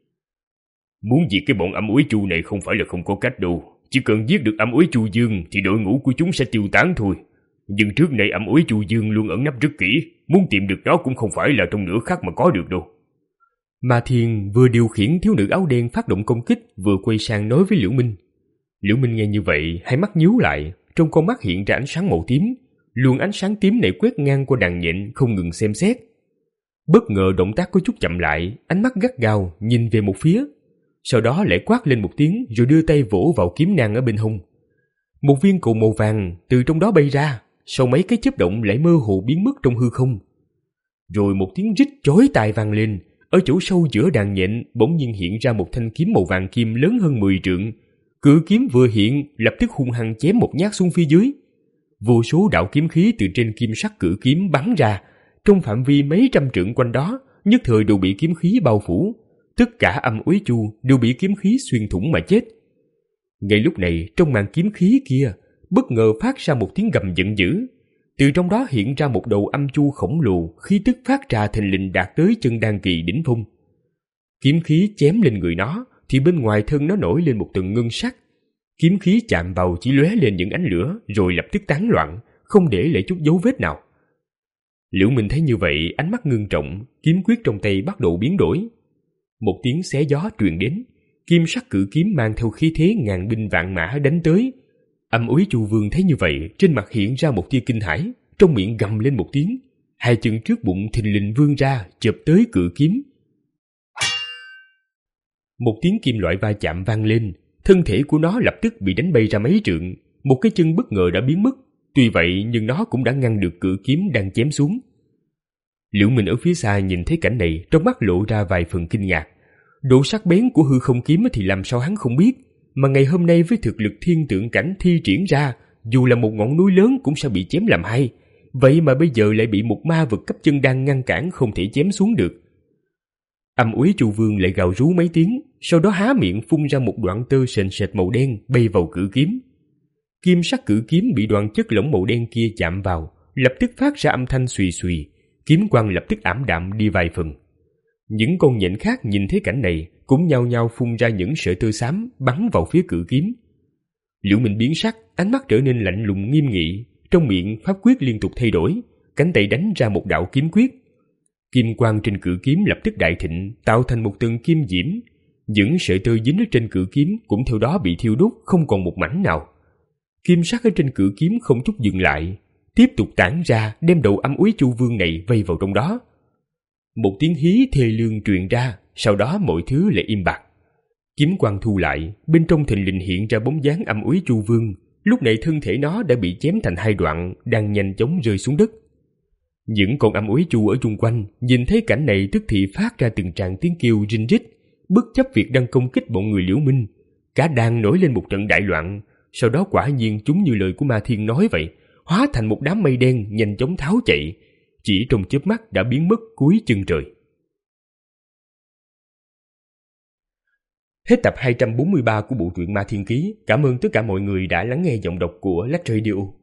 [SPEAKER 1] Muốn diệt cái bọn âm úy chu này không phải là không có cách đâu. Chỉ cần giết được âm úy chu dương thì đội ngũ của chúng sẽ tiêu tán thôi. Nhưng trước nay âm úy chu dương luôn ẩn nấp rất kỹ, muốn tìm được nó cũng không phải là trong nửa khắc mà có được đâu.
[SPEAKER 2] Ma Thiên vừa điều khiển thiếu nữ áo đen phát động công kích, vừa quay sang nói với Liễu Minh. Liễu Minh nghe như vậy, hai mắt nhíu lại, trong con mắt hiện ra ánh sáng màu tím. Luồng ánh sáng tím này quét ngang qua đàn nhện, không ngừng xem xét. Bất ngờ động tác có chút chậm lại, ánh mắt gắt gao nhìn về một phía, sau đó lại quát lên một tiếng rồi đưa tay vỗ vào kiếm nàng ở bên hông. Một viên cầu màu vàng từ trong đó bay ra, sau mấy cái chớp động lại mơ hồ biến mất trong hư không. Rồi một tiếng rít chói tai vang lên, ở chỗ sâu giữa đàn nhện bỗng nhiên hiện ra một thanh kiếm màu vàng kim lớn hơn mười trượng. Cự kiếm vừa hiện, lập tức hung hăng chém một nhát xuống phía dưới. Vô số đạo kiếm khí từ trên kim sắc cự kiếm bắn ra, trong phạm vi mấy trăm trượng quanh đó, nhất thời đều bị kiếm khí bao phủ. Tất cả âm úy chu đều bị kiếm khí xuyên thủng mà chết. Ngay lúc này, trong màn kiếm khí kia, bất ngờ phát ra một tiếng gầm giận dữ. Từ trong đó hiện ra một đầu âm chu khổng lồ, khí tức phát ra thình lình đạt tới chân đan kỳ đỉnh phong. Kiếm khí chém lên người nó, thì bên ngoài thân nó nổi lên một tầng ngân sắc. Kiếm khí chạm vào chỉ lóe lên những ánh lửa, rồi lập tức tán loạn, không để lại chút dấu vết nào. Liễu Minh thấy như vậy, ánh mắt ngưng trọng, kiếm quyết trong tay bắt đầu biến đổi. Một tiếng xé gió truyền đến, kim sắc cự kiếm mang theo khí thế ngàn binh vạn mã đánh tới. Âm úy chu vương thấy như vậy, trên mặt hiện ra một tia kinh hãi, trong miệng gầm lên một tiếng, hai chân trước bụng thình lình vươn ra, chộp tới cự kiếm. Một tiếng kim loại va chạm vang lên, thân thể của nó lập tức bị đánh bay ra mấy trượng, một cái chân bất ngờ đã biến mất. Tuy vậy nhưng nó cũng đã ngăn được cự kiếm đang chém xuống. Liễu Minh ở phía xa nhìn thấy cảnh này, trong mắt lộ ra vài phần kinh ngạc. Độ sắc bén của hư không kiếm thì làm sao hắn không biết, mà ngày hôm nay với thực lực thiên tượng cảnh thi triển ra, dù là một ngọn núi lớn cũng sẽ bị chém làm hai. Vậy mà bây giờ lại bị một ma vật cấp chân đang ngăn cản, không thể chém xuống được. Âm úy chu vương lại gào rú mấy tiếng, sau đó há miệng phun ra một đoạn tơ sền sệt màu đen bay vào cự kiếm. Kim sắc cự kiếm bị đoạn chất lỏng màu đen kia chạm vào, lập tức phát ra âm thanh xùy xùy, kiếm quang lập tức ảm đạm đi vài phần. Những con nhện khác nhìn thấy cảnh này cũng nhao nhao phun ra những sợi tơ xám bắn vào phía cự kiếm. Liễu Minh biến sắc, ánh mắt trở nên lạnh lùng nghiêm nghị, trong miệng pháp quyết liên tục thay đổi, cánh tay đánh ra một đạo kiếm quyết. Kim quang trên cự kiếm lập tức đại thịnh, tạo thành một tầng kim diễm. Những sợi tơ dính ở trên cự kiếm cũng theo đó bị thiêu đốt, không còn một mảnh nào. Kim sắc ở trên cự kiếm không chút dừng lại, tiếp tục tản ra, đem đầu âm úy chu vương này vây vào trong đó. Một tiếng hí thê lương truyền ra, sau đó mọi thứ lại im bặt. Kiếm quang thu lại, bên trong thình lình hiện ra bóng dáng âm úy chu vương. Lúc này thân thể nó đã bị chém thành hai đoạn, đang nhanh chóng rơi xuống đất. Những con âm úy chu ở chung quanh nhìn thấy cảnh này tức thì phát ra từng tràng tiếng kêu rinh rít, bất chấp việc đang công kích bọn người Liễu Minh. Cả đàn nổi lên một trận đại loạn, sau đó quả nhiên chúng như lời của Ma Thiên nói vậy, hóa thành một đám mây đen nhanh chóng tháo chạy, chỉ trong chớp mắt đã biến mất cuối chân trời. Hết tập hai trăm bốn mươi ba của bộ truyện Ma Thiên Ký. Cảm ơn tất cả mọi người đã lắng nghe giọng đọc của Lách Radio.